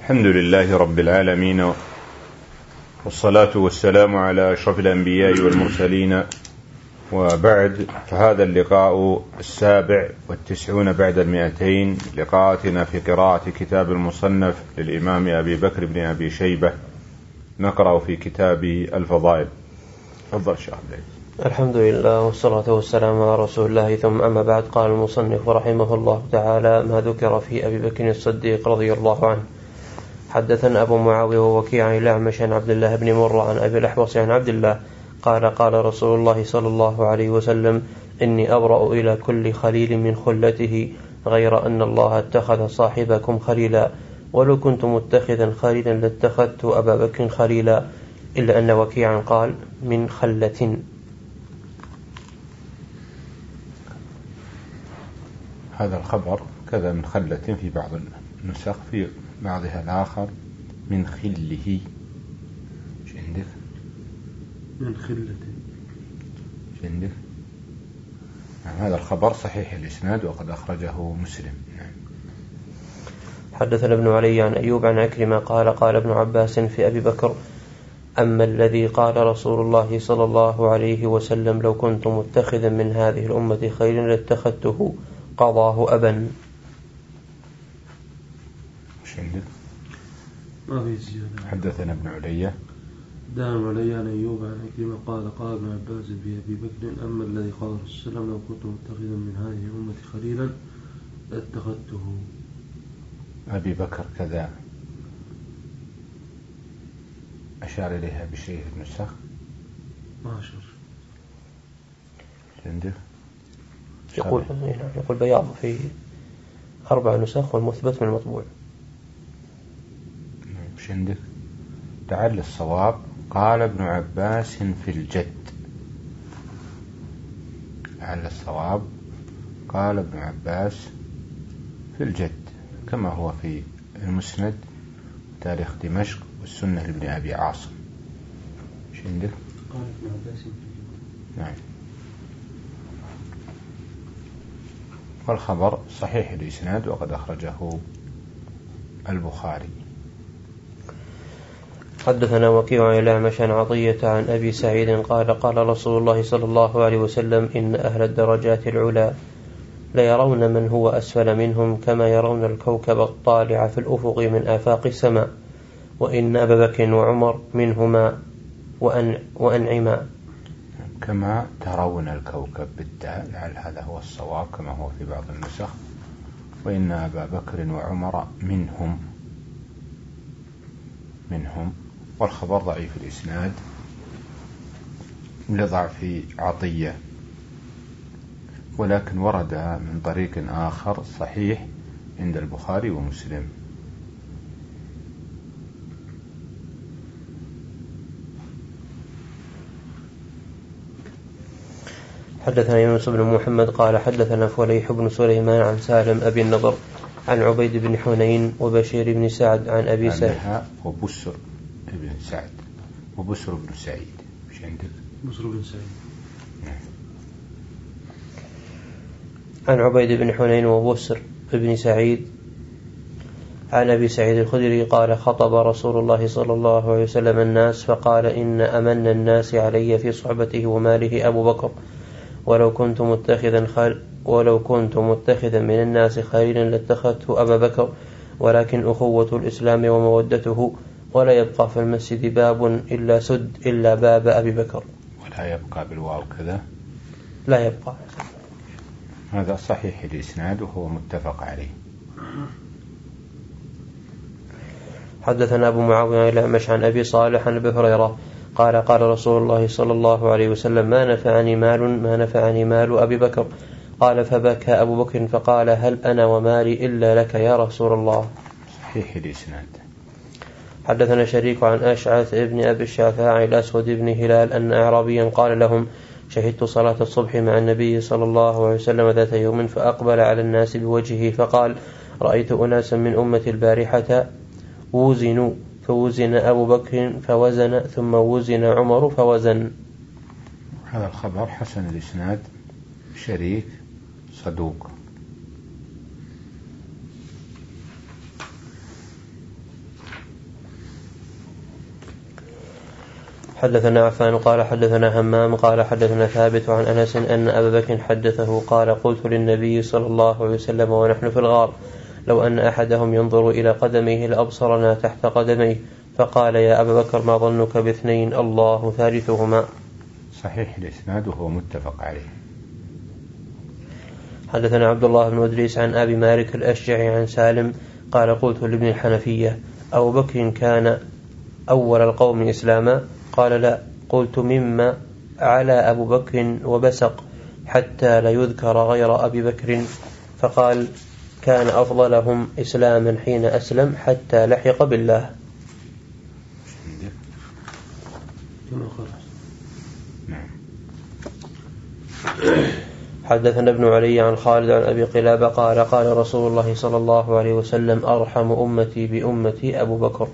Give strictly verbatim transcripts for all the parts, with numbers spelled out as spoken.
الحمد لله رب العالمين، والصلاة والسلام على أشرف الأنبياء والمرسلين، وبعد، فهذا اللقاء السابع والتسعون بعد المئتين، لقاءاتنا في قراءة كتاب المصنف للإمام أبي بكر بن أبي شيبة. نقرأ في كتاب الفضائل. تفضل شيخ عبد العزيز. الحمد لله والصلاة والسلام على رسول الله، ثم أما بعد. قال المصنف رحمه الله تعالى: ما ذكر في أبي بكر الصديق رضي الله عنه. حدثنا أبو معاوية ووكيع عن الأعمش عن عبد الله بن مرة عن أبي الأحوص عن عبد الله قال: قال رسول الله صلى الله عليه وسلم: إني أبرأ إلى كل خليل من خلته، غير أن الله اتخذ صاحبكم خليلا، ولو كنت متخذا خليلا لاتخذت أبا بكر خليلا، إلا أن وكيعا قال: من خلة. هذا الخبر كذا من خلة في بعض النسخ، في بعضها الآخر من خله. ايش عندك؟ من خلة. ايش عندك؟ يعني هذا الخبر صحيح الإسناد وقد أخرجه مسلم. نعم. حدثنا ابن علي عن أيوب عن عكرمة قال: قال ابن عباس في أبي بكر: أما الذي قال رسول الله صلى الله عليه وسلم: لو كنت متخذا من هذه الأمة خيرا لاتخذته، قضاه أبا. ايش عندك؟ ما في زيادة. حدثنا ابن علي دام علي عن أيوب عن عكرمة قال: قال ابن عباس في أبي بكر: أما الذي قال رسول الله صلى الله عليه وسلم: لو كنت متخذا من هذه الأمة خليلا لاتخذته. أبي بكر كذا أشار إليها بشيء في النسخ. ما أشار. عندك؟ يقول يقول بياض في أربع نسخ والمثبت من المطبوع. مش عندك؟ تعال الصواب: قال ابن عباس في الجد. تعال الصواب: قال ابن عباس في الجد، كما هو في المسند تاريخ دمشق والسنة لابن أبي عاصم. مش عندك؟ قال ابن عباس في الجد. نعم. والخبر صحيح الإسناد وقد أخرجه البخاري. حدثنا وكيع عن الأعمش عن عطية عن أبي سعيد قال: قال رسول الله صلى الله عليه وسلم: إن أهل الدرجات العلى ليرون من هو أسفل منهم كما يرون الكوكب الطالع في الأفق من آفاق السماء، وإن أبا بكر وعمر منهما وأن وأنعما. كما ترون الكوكب بالدال، لعل هذا هو الصواب كما هو في بعض النسخ. وإن أبا بكر وعمر منهم منهم والخبر ضعيف الإسناد لضعف عطية، ولكن ورد من طريق آخر صحيح عند البخاري ومسلم. حدثنا يونس بن محمد قال: حدثنا فليح بن سليمان عن سالم أبي النضر عن عبيد بن حنين وبشير بن سعد عن أبي سعيد وبسر بن سعد وبسر بن سعيد. مش عندك؟ بسر بن سعيد. نعم. عن عبيد بن حنين وبسر بن سعيد عن أبي سعيد الخدري قال: خطب رسول الله صلى الله عليه وسلم الناس فقال: إن أمن الناس علي في صحبته وماله أبو بكر، ولو كنت متخذا خل ولو كنت متخذا من الناس خليلا لاتخذته أبا بكر، ولكن أخوة الإسلام ومودته، ولا يبقى في المسجد باب إلا سد إلا باب أبي بكر. ولا يبقى بالواو كذا. لا يبقى. هذا صحيح الإسناد وهو متفق عليه. حدثنا أبو معاوية عن الأعمش عن أبي صالح عن أبي هريرة قال: قال رسول الله صلى الله عليه وسلم: ما نفعني مال ما نفعني مال أبي بكر. قال: فبكى أبو بكر فقال: هل أنا ومالي إلا لك يا رسول الله. صحيح الإسناد. حدثنا شريك عن أشعث ابن أبي الشافعي عن الأسود بن هلال أن أعرابيا قال لهم: شهدت صلاة الصبح مع النبي صلى الله عليه وسلم ذات يوم، فأقبل على الناس بوجهه فقال: رأيت أناسا من أمة البارحة وزنوا، فوزن أبو بكر فوزن، ثم وزن عمر فوزن. هذا الخبر حسن الإسناد، شريك صدوق. حدثنا عفان قال حدثنا همام قال حدثنا ثابت عن أنس أن أبا بكر حدثه قال قلت للنبي صلى الله عليه وسلم ونحن في الغار لو أن أحدهم ينظر إلى قدميه لأبصرنا تحت قدميه فقال يا أبا بكر ما ظنك باثنين الله ثالثهما. صحيح الإسناد وهو متفق عليه. حدثنا عبد الله بن إدريس عن أبي مالك الأشجعي عن سالم قال قلت لابن الحنفية أبو بكر كان أول القوم إسلاما قال لا قلت مما على أبو بكر وبسق حتى لا يذكر غير أبي بكر فقال كان أفضلهم إسلاما حين أسلم حتى لحق بالله. حدثنا ابن علي عن خالد عن أبي قلابة قال قال رسول الله صلى الله عليه وسلم أرحم أمتي بأمتي أبو بكر.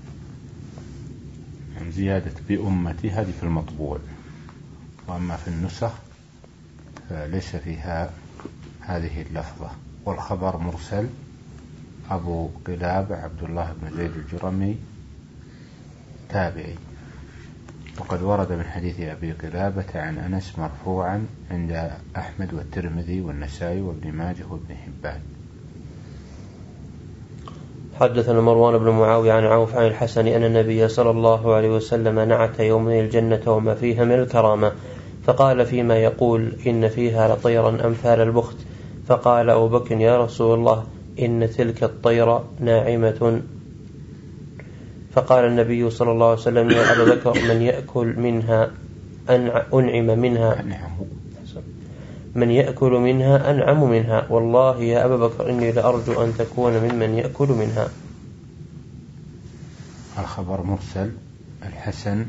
زيادة بأمتي هذه في المطبوع، وأما في النسخ ليس فيها هذه اللفظة. والخبر مرسل أبو قلابة عبد الله بن زيد الجرمي تابعي، وقد ورد من حديث أبي قلابة عن أنس مرفوعا عند أحمد والترمذي والنسائي وابن ماجه وابن حبان. حدثنا مروان بن معاوية عن عوف عن الحسن أن النبي صلى الله عليه وسلم نعت يومين الجنة وما فيها من الكرامة فقال فيما يقول إن فيها لطيرا أمثال البخت فقال أبو بكر يا رسول الله إن تلك الطير ناعمة فقال النبي صلى الله عليه وسلم يا أبا بكر من يأكل منها أنعم منها من يأكل منها أنعم منها والله يا أبا بكر إني لأرجو أن تكون ممن يأكل منها. الخبر مرسل الحسن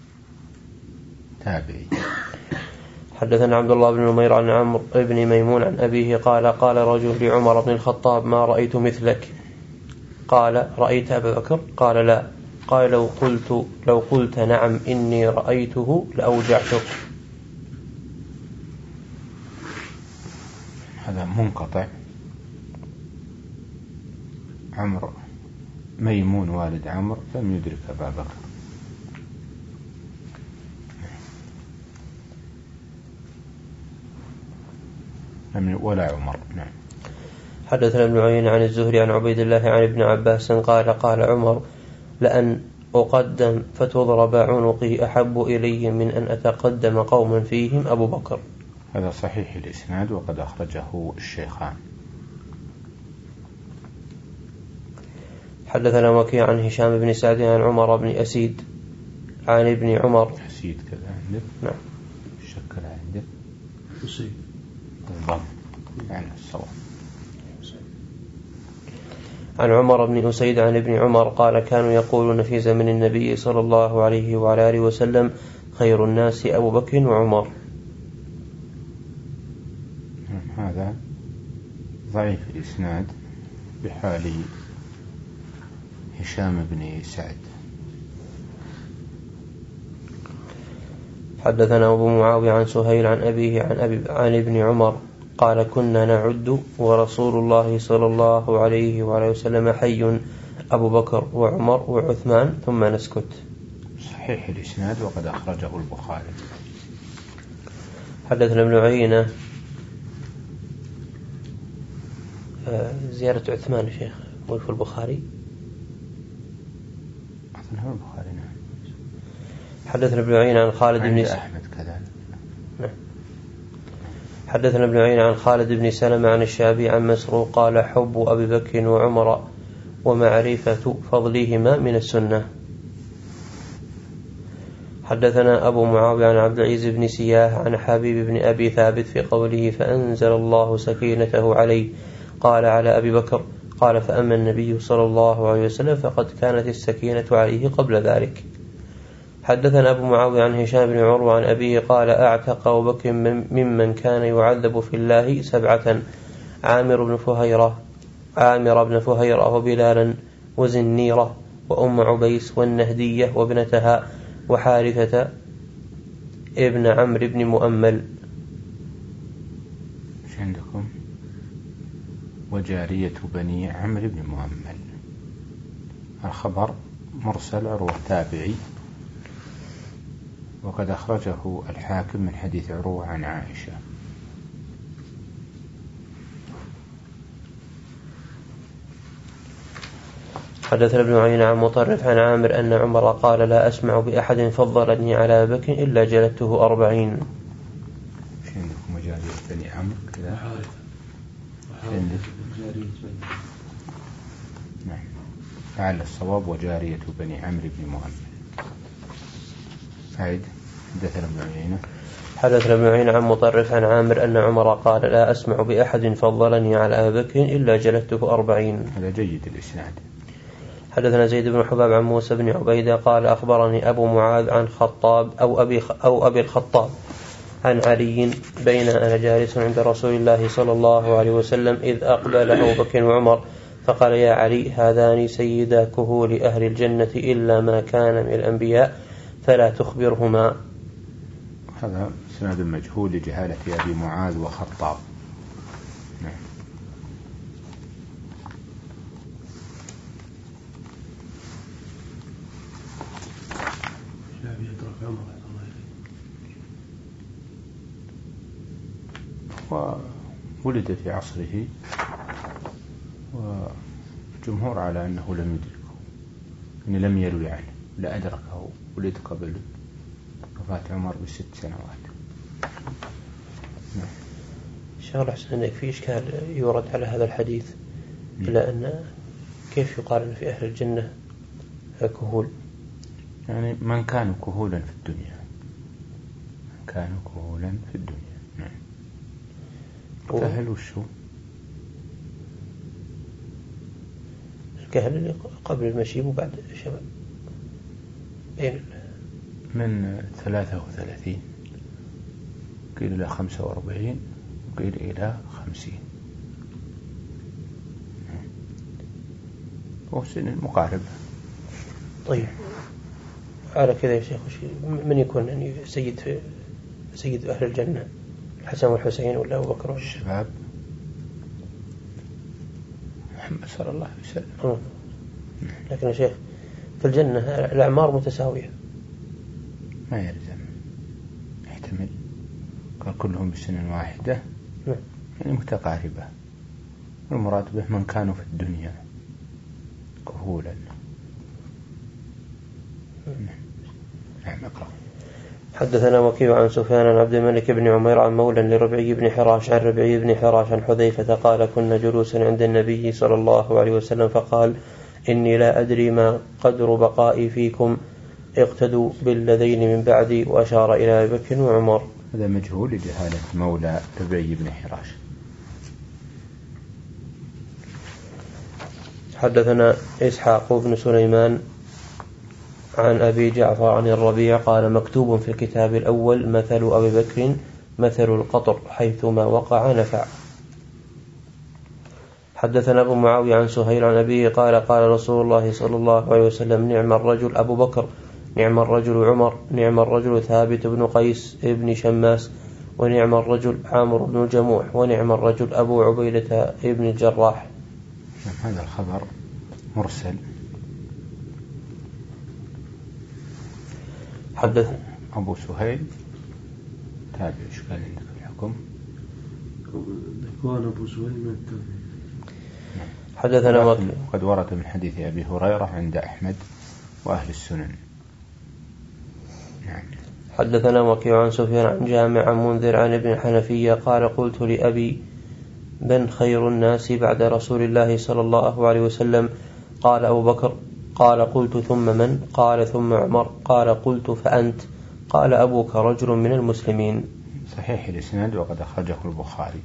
تابعي. حدثنا عبد الله بن نمير عن عمرو بن ميمون عن أبيه قال قال رجل لعمر بن الخطاب ما رأيت مثلك قال رأيت أبا بكر قال لا قال لو قلت لو قلت نعم إني رأيته لأوجعتك. هذا منقطع. عمرو ميمون والد عمرو لم يدرك أبا بكر. ولا عمر. نعم. حدثنا ابن عيينة عن الزهري عن عبيد الله عن ابن عباس قال قال عمر لأن أقدم فتضرب عنقي أحب إلي من أن أتقدم قوما فيهم أبو بكر. هذا صحيح الإسناد وقد أخرجه الشيخان. حدثنا وكيع عن هشام بن سعد عن عمر بن أسيد عن ابن عمر. أسيد كذا عندك؟ نعم. شكل عندك؟ أسيد. الضم يعني الصواب. عن عمر بن أسيد عن ابن عمر قال كانوا يقولون في زمن النبي صلى الله عليه وعلى آله وسلم خير الناس أبو بكر وعمر. هذا ضعيف الإسناد بحال هشام بن سعد. حدثنا أبو معاوية عن سهيل عن أبيه عن, أبي عن ابن عمر قال كنا نعد ورسول الله صلى الله عليه وعليه وسلم حي أبو بكر وعمر وعثمان ثم نسكت. صحيح الإسناد وقد أخرجه البخاري. حدثنا ابن عيينة زيارة عثمان شيخ مو في البخاري. أظنه البخاري. نعم. حدثنا ابن عيينة عن خالد بن أحمد كذلك. نعم. حدثنا ابن عيينة عن خالد بن سلمة عن الشعبي عن مسروق قال حب أبي بكر وعمر ومعرفة فضلهما من السنة. حدثنا أبو معاوية عن عبد العزيز بن سياه عن حبيب بن أبي ثابت في قوله فأنزل الله سكينته عليه قال على أبي بكر قال فأما النبي صلى الله عليه وسلم فقد كانت السكينة عليه قبل ذلك. حدثنا أبو معاوية عن هشام بن عروة عن أبيه قال أعتق أبو بكر ممن كان يعذب في الله سبعة عامر بن فهيرة عامر بن فهيرة وبلالا وزنيرة وأم عبيس والنهدية وابنتها وحارثة ابن عمرو بن مؤمل. ايش عندكم؟ وجارية بني عمرو بن مؤمل. الخبر مرسل عروة تابعي وقد أخرجه الحاكم من حديث عروة عن عائشة. حدثنا ابن عيينة عن مطرف عن عامر أن عمر قال لا أسمع بأحد فضلني على بكر إلا جلدته أربعين. شو عندكم وجارية بني عمرو كذا؟ نعم، فعل الصواب وجارية بني عمرو بن مؤمن. عيد. حدثنا ابن عيينة حدثنا ابن عيينة عن مطرف عن عامر أن عمر قال لا أسمع بأحد فضلني على بكر إلا جلدته أربعين. هذا جيد الإسناد. حدثنا زيد بن حباب عن موسى بن عبيدة قال أخبرني أبو معاذ عن خطاب أو أبي, أو أبي الخطاب عن علي بين أنا جالس عند رسول الله صلى الله عليه وسلم إذ أقبل أبو بكر وعمر فقال يا علي هذان سيدا كهول أهل الجنة إلا ما كان من الأنبياء فلا تخبرهما. هذا سند مجهول لجهالة أبي معاذ وخطاب. نعم. وولد في عصره والجمهور على أنه لم يدركه، يعني لم يروي عنه، لا أدركه، ولد قبل وفاة عمر بست سنوات. نعم. شغل أحسن أنك في إشكال يورد على هذا الحديث إلا أن كيف يقال أن في أهل الجنة كهول؟ يعني من كانوا كهولا في الدنيا، من كانوا كهولا في الدنيا. نعم. الكهل وشو؟ الكهل اللي قبل المشيب وبعد الشباب. بين من ثلاثة وثلاثين قيل إلى خمسة وأربعين وقيل إلى خمسين، وسن مقارب. طيب على كذا يا شيخ من يكون يعني سيد في سيد أهل الجنة، الحسن والحسين ولا أبو بكر؟ الشباب محمد صلى الله عليه وسلم. لكن يا شيخ في الجنة الأعمار متساوية، ما يلزم، يحتمل قال كلهم بسن واحدة يعني متقاربة، والمراد به من كانوا في الدنيا كهولا. نعم. اقرأ. حدثنا وكيع عن سفيان عن عبد الملك بن عمير عن مولى لربعي بن حراش عن ربعي بن حراش عن حذيفة قال كنا جلوسا عند النبي صلى الله عليه وسلم فقال إني لا أدري ما قدر بقائي فيكم اقتدوا بالذين من بعدي، وأشار إلى أبي بكر وعمر. هذا مجهول لجهالة مولى ربعي بن حراش. حدثنا إسحاق بن سليمان عن أبي جعفر عن الربيع قال مكتوب في الكتاب الأول مثل أبي بكر مثل القطر حيثما وقع نفع. حدثنا أبو معاوية عن سهيل عن أبيه قال قال رسول الله صلى الله عليه وسلم نعم الرجل أبو بكر، نعم الرجل عمر، نعم الرجل ثابت بن قيس ابن شماس، ونعم الرجل عامر بن الجموح، ونعم الرجل أبو عبيدة ابن الجراح. هذا الخبر مرسل. حدث أبو سهيل تابع. إيش قال عندك الحكم؟ كان أبو سهيل من التابعين. حدثنا وكيع قد ورد من حديث أبي هريرة عند أحمد وأهل السنن. نعم. حدثنا وكيع عن سفيان عن جامع عن منذر عن ابن حنفية قال قلت لأبي من خير الناس بعد رسول الله صلى الله عليه وسلم؟ قال أبو بكر. قال قلت ثم من؟ قال ثم عمر. قال قلت فأنت؟ قال أبوك رجل من المسلمين. صحيح الإسناد وقد أخرجه البخاري.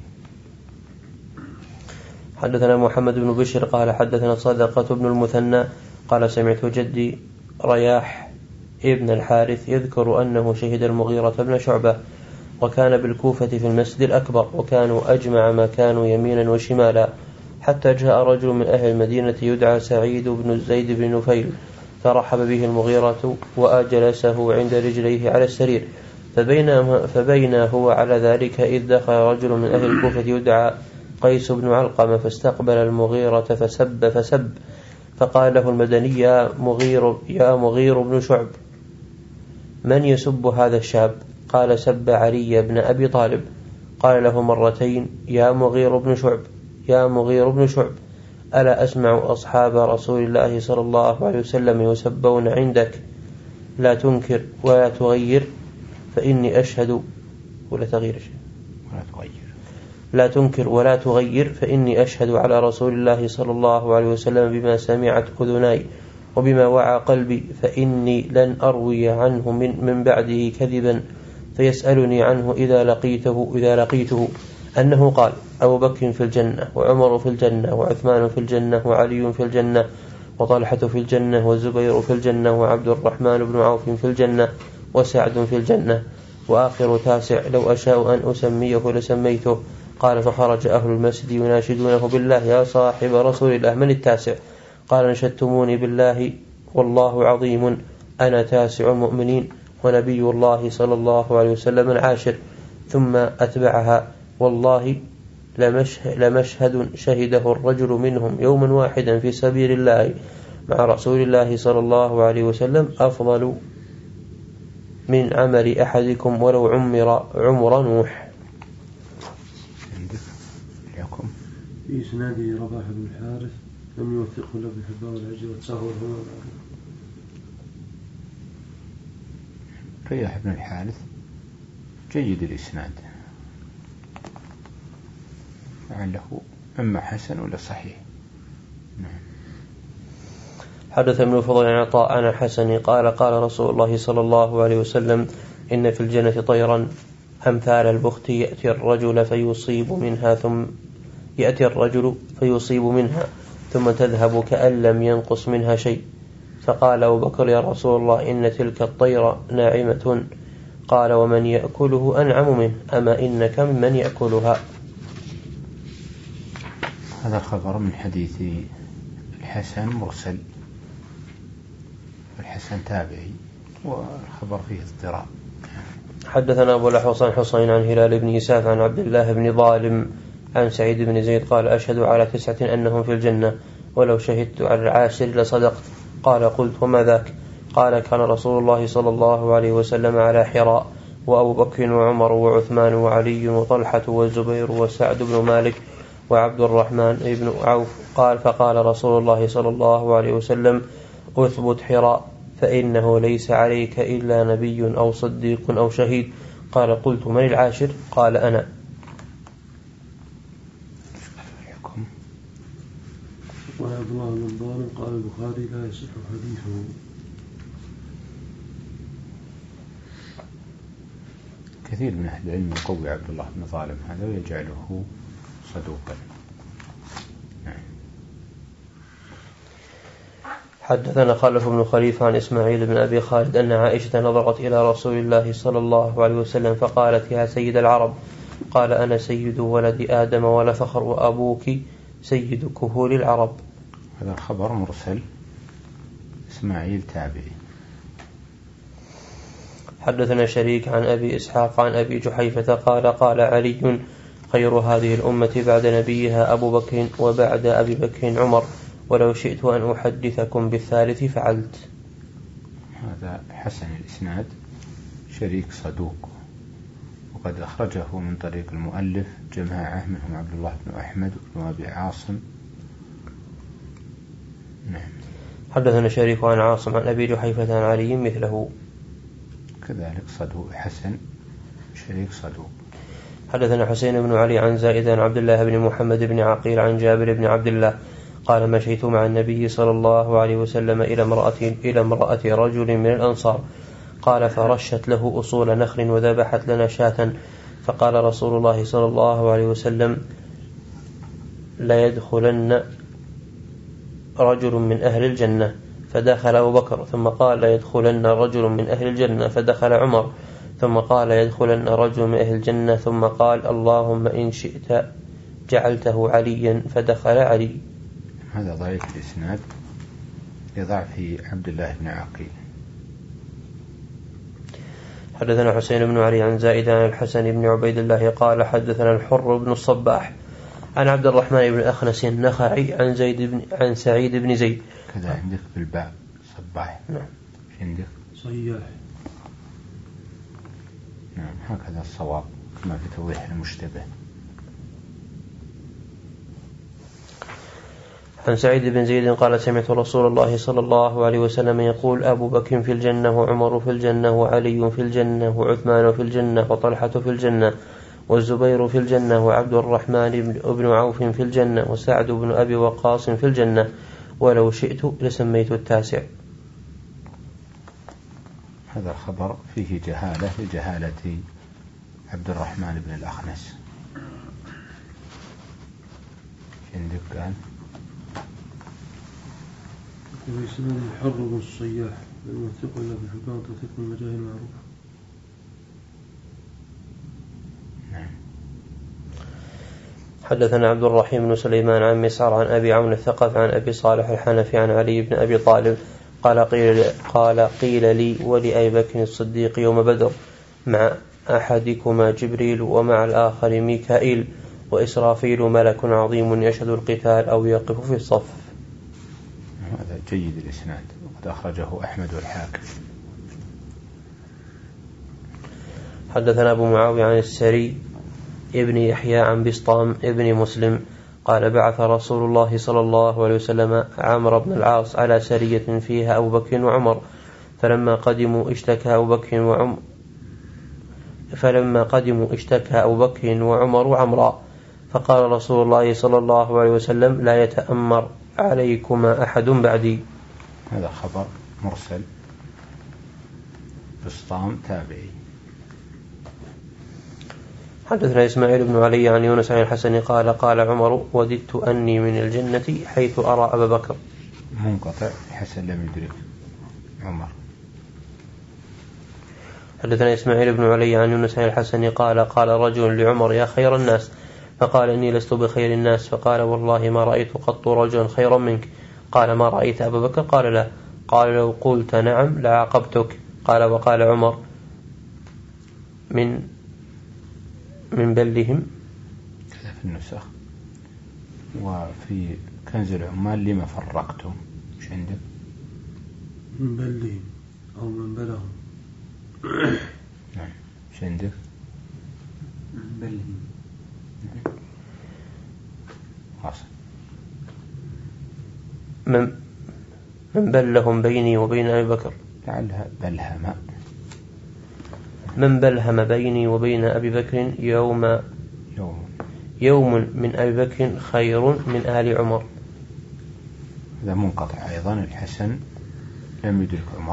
حدثنا محمد بن بشر قال حدثنا صدقة بن المثنى قال سمعت جدي رياح ابن الحارث يذكر أنه شهد المغيرة بن شعبة وكان بالكوفة في المسجد الأكبر، وكانوا أجمع ما كانوا يمينا وشمالا، حتى جاء رجل من أهل المدينة يدعى سعيد بن زيد بن نفيل فرحب به المغيرة وأجلسه عند رجليه على السرير، فبين, فبين هو على ذلك إذ دخل رجل من أهل الكوفة يدعى قيس بن علقمة فاستقبل المغيرة فسب فسب فقال له المدني يا مغير, يا مغير بن شعب من يسب هذا الشاب؟ قال سب علي بن أبي طالب. قال له مرتين يا مغير بن شعب يا مغير بن شعب ألا أسمع أصحاب رسول الله صلى الله عليه وسلم يسبون عندك؟ لا تنكر ولا تغير فإني أشهد ولا تغير شيء ولا تغير لا تنكر ولا تغير فإني أشهد على رسول الله صلى الله عليه وسلم بما سمعت أذناي وبما وعى قلبي، فإني لن أروي عنه من, من بعده كذبا فيسألني عنه إذا لقيته إذا لقيته أنه قال أبو بكر في الجنة وعمر في الجنة وعثمان في الجنة وعلي في الجنة وطلحة في الجنة والزبير في الجنة وعبد الرحمن بن عوف في الجنة وسعد في الجنة. وآخر تاسع لو أشاء أن أسميه لسميته. قال فخرج أهل المسجد يناشدونه بالله يا صاحب رسول الله من التاسع؟ قال نشدتموني بالله والله عظيم أنا تاسع المؤمنين ونبي الله صلى الله عليه وسلم العاشر. ثم أتبعها والله لمشهد شهده الرجل منهم يوما واحدا في سبيل الله مع رسول الله صلى الله عليه وسلم أفضل من عمل أحدكم ولو عمر عمر نوح. في إسناده رباح بن الحارث لم يوثقه لابن حبان والعجل والتساهل هو رياح بن الحارث جيد الإسناد لعله إما حسن ولا صحيح. نعم. حدث ابن فضيل عن عطاء عن الحسن قال قال رسول الله صلى الله عليه وسلم إن في الجنة طيرا أمثال البخت يأتي الرجل فيصيب منها ثم يأتي الرجل فيصيب منها ثم تذهب كأن لم ينقص منها شيء. فقال أبو بكر يا رسول الله إن تلك الطير ناعمة. قال ومن يأكله أنعم منه أما إنك ممن يأكلها. هذا خبر من حديث الحسن مرسل، الحسن تابعي والخبر فيه اضطراب. حدثنا أبو الأحوص حسين عن هلال بن إساف عن عبد الله بن ظالم عن سعيد بن زيد قال أشهد على تسعة أنهم في الجنة ولو شهدت على العاشر لصدقت. قال قلت وما ذاك؟ قال كان رسول الله صلى الله عليه وسلم على حراء وأبو بكر وعمر وعثمان وعلي وطلحة والزبير وسعد بن مالك وعبد الرحمن بن عوف. قال فقال رسول الله صلى الله عليه وسلم أثبت حراء فإنه ليس عليك إلا نبي أو صديق أو شهيد. قال قلت من العاشر؟ قال أنا. وعن عبد الله بن ظالم قال البخاري لا يصح حديثه. كثير من أهل العلم يقوي عبد الله بن ظالم هذا ويجعله صدوقا. حدثنا خلف بن خليفة عن إسماعيل بن أبي خالد أن عائشة نظرت إلى رسول الله صلى الله عليه وسلم فقالت يا سيد العرب. قال أنا سيد ولد آدم ولا فخر وأبوك سيد كهول العرب. هذا الخبر مرسل، إسماعيل تابعي. حدثنا شريك عن أبي إسحاق عن أبي جحيفة قال قال علي خير هذه الأمة بعد نبيها أبو بكر وبعد أبي بكر عمر ولو شئت أن أحدثكم بالثالث فعلت. هذا حسن الإسناد، شريك صدوق، وقد أخرجه من طريق المؤلف جماعة منهم عبد الله بن أحمد بن أبي عاصم. نعم. حدثنا شريك عن عاصم عن أبي جحيفة عن علي مثله، كذلك صدوق حسن شريك صدوق. حدثنا حسين بن علي عن زائد عن عبد الله بن محمد بن عقيل عن جابر بن عبد الله قال مشيت مع النبي صلى الله عليه وسلم إلى امرأة إلى امرأة رجل من الأنصار قال فرشت له أصول نخل وذبحت لنا شاة. فقال رسول الله صلى الله عليه وسلم لا يدخلن رجل من أهل الجنة، فدخل أبو بكر. ثم قال لا يدخلن رجل من أهل الجنة، فدخل عمر. ثم قال لا يدخلن رجل من أهل الجنة، ثم قال اللهم إن شئت جعلته عليا، فدخل علي. هذا ضعيف الإسناد لضعف عبد الله بن عقيل. حدثنا حسين بن علي عن زائد عن الحسن بن عبيد الله قال حدثنا الحر بن الصباح عن عبد الرحمن بن أخنس النخعي عن زيد بن عن سعيد بن زيد. كذا عندك بالباء صباح. نعم. عندك صياح. نعم هكذا الصواب كما في توضيح المشتبه. عن سعيد بن زيد قال سمعت رسول الله صلى الله عليه وسلم يقول أبو بكر في الجنة وعمر في الجنة وعلي في الجنة وعثمان في الجنة وطلحة في الجنة والزبير في الجنة وعبد الرحمن بن عوف في الجنة وسعد بن أبي وقاص في الجنة ولو شئت لسميت التاسع. هذا الخبر فيه جهالة لجهالة عبد الرحمن بن الأخنس. عندك قال ويسمى الحر بن الصياح الموثق إلا في حكام توثيق المجاهل المعروف. نعم. حدثنا عبد الرحيم بن سليمان عن مسعر عن أبي عون الثقف عن أبي صالح الحنفي عن علي بن أبي طالب قال قيل, قال قيل لي ولأبي بكر الصديق يوم بدر مع أحدكما جبريل ومع الآخر ميكائيل وإسرافيل ملك عظيم يشهد القتال أو يقف في الصف. هذا جيد الإسناد وقد أخرجه أحمد والحاكم. حدثنا أبو معاوية عن السري ابن يحيى عن بسطام ابن مسلم قال بعث رسول الله صلى الله عليه وسلم عمرو بن العاص على سرية فيها أبو بكر وعمر فلما قدموا اشتكى أبو بكر وعمر فلما قدموا اشتكى أبو بكر وعمر وعمرا فقال رسول الله صلى الله عليه وسلم لا يتأمر عليكما أحد بعدي. هذا خبر مرسل بسطام تابعي. حدثنا إسماعيل بن علي عن يونس عن الحسن قال قال عمر وددت أني من الجنة حيث أرى أبا بكر. منقطع الحسن لم يدرك عمر. حدثنا إسماعيل بن علي عن يونس عن الحسن قال قال رجل لعمر يا خير الناس فقال إني لست بخير الناس فقال والله ما رأيت قط رجلا خيرا منك. قال ما رأيت أبا بكر قال لا. قال لو قلت نعم لعاقبتك. قال وقال عمر من من بلهم كذا في النسخ وفي كنز العمال لما فرقتم مش عندك من بلهم أو من بلهم. نعم مش عندك من بلهم حاصل من من بلهم بيني وبين أبي بكر لعلها بلهم من بلهم بيني وبين أبي بكر يوم يوم يوم من أبي بكر خير من آل عمر. هذا منقطع أيضا الحسن لم يدرك عمر.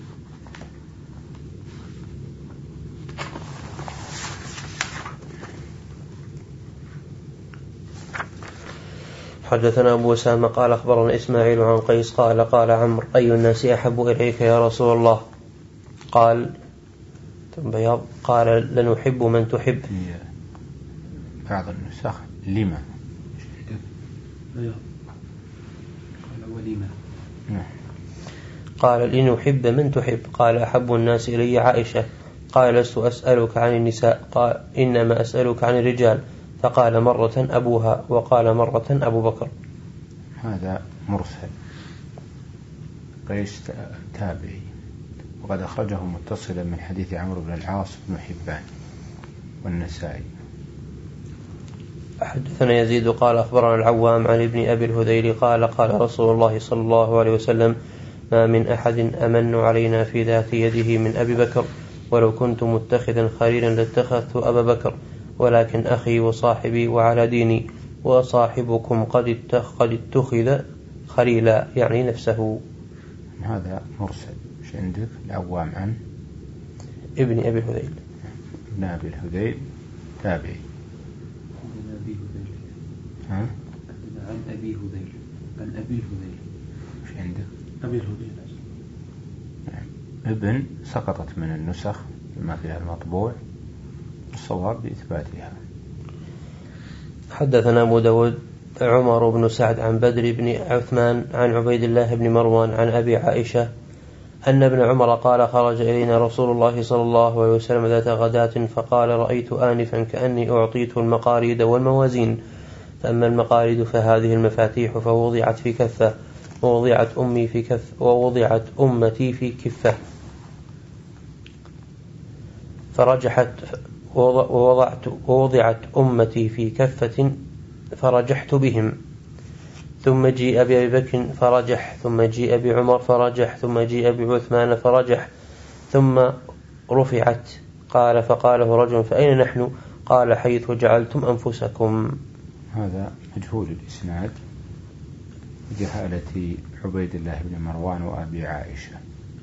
حدثنا أبو أسامة قال أخبرنا إسماعيل عن قيس قال قال عمرو أي الناس أحب إليك يا رسول الله قال بياض قال لنحب من تحب. بعض النسخ لما بياض قال ولما قال لنحب من تحب. قال أحب الناس إلي عائشة. قال لست أسألك عن النساء قال إنما أسألك عن الرجال. فقال مرة أبوها وقال مرة أبو بكر. هذا مرسل قيس تابعي وقد أخرجه متصلا من حديث عمرو بن العاص بن حبان والنسائي. حدثنا يزيد قال أخبرنا العوام عن ابن أبي الهذيل قال قال رسول الله صلى الله عليه وسلم ما من أحد أمن علينا في ذات يده من أبي بكر ولو كنت متخذا خليلا لاتخذت أبا بكر ولكن أخي وصاحبي وعلى ديني وصاحبكم قد اتخذ خليلا يعني نفسه. هذا مرسل مش عندك العوام عن ابن أبي الهذيل ابن أبي الهذيل تابعي. عن أبي هذيل ها عن أبي هذيل عن أبي الهذيل مش عندك أبي الهذيل. نعم. ابن سقطت من النسخ بما فيها المطبوع الصواب بإثباتها. حدثنا أبو داود عمر بن سعد عن بدر بن عثمان عن عبيد الله بن مروان عن أبي عائشة أن ابن عمر قال خرج إلينا رسول الله صلى الله عليه وسلم ذات غداة فقال رأيت آنفا كأني أعطيت المقاريد والموازين فأما المقاريد فهذه المفاتيح فوضعت في كفة ووضعت أمي في كف ووضعت أمتي في كفة. فرجحت ووضعت ووضعت أمتي في كفة فرجحت بهم، ثم جيء بأبي بكر فرجح، ثم جيء بعمر فرجح، ثم جيء بعثمان فرجح، ثم رفعت. قال فقاله رجل فأين نحن؟ قال حيث جعلتم أنفسكم. هذا مجهول الإسناد جهالة عبيد الله بن مروان وأبي عائشة.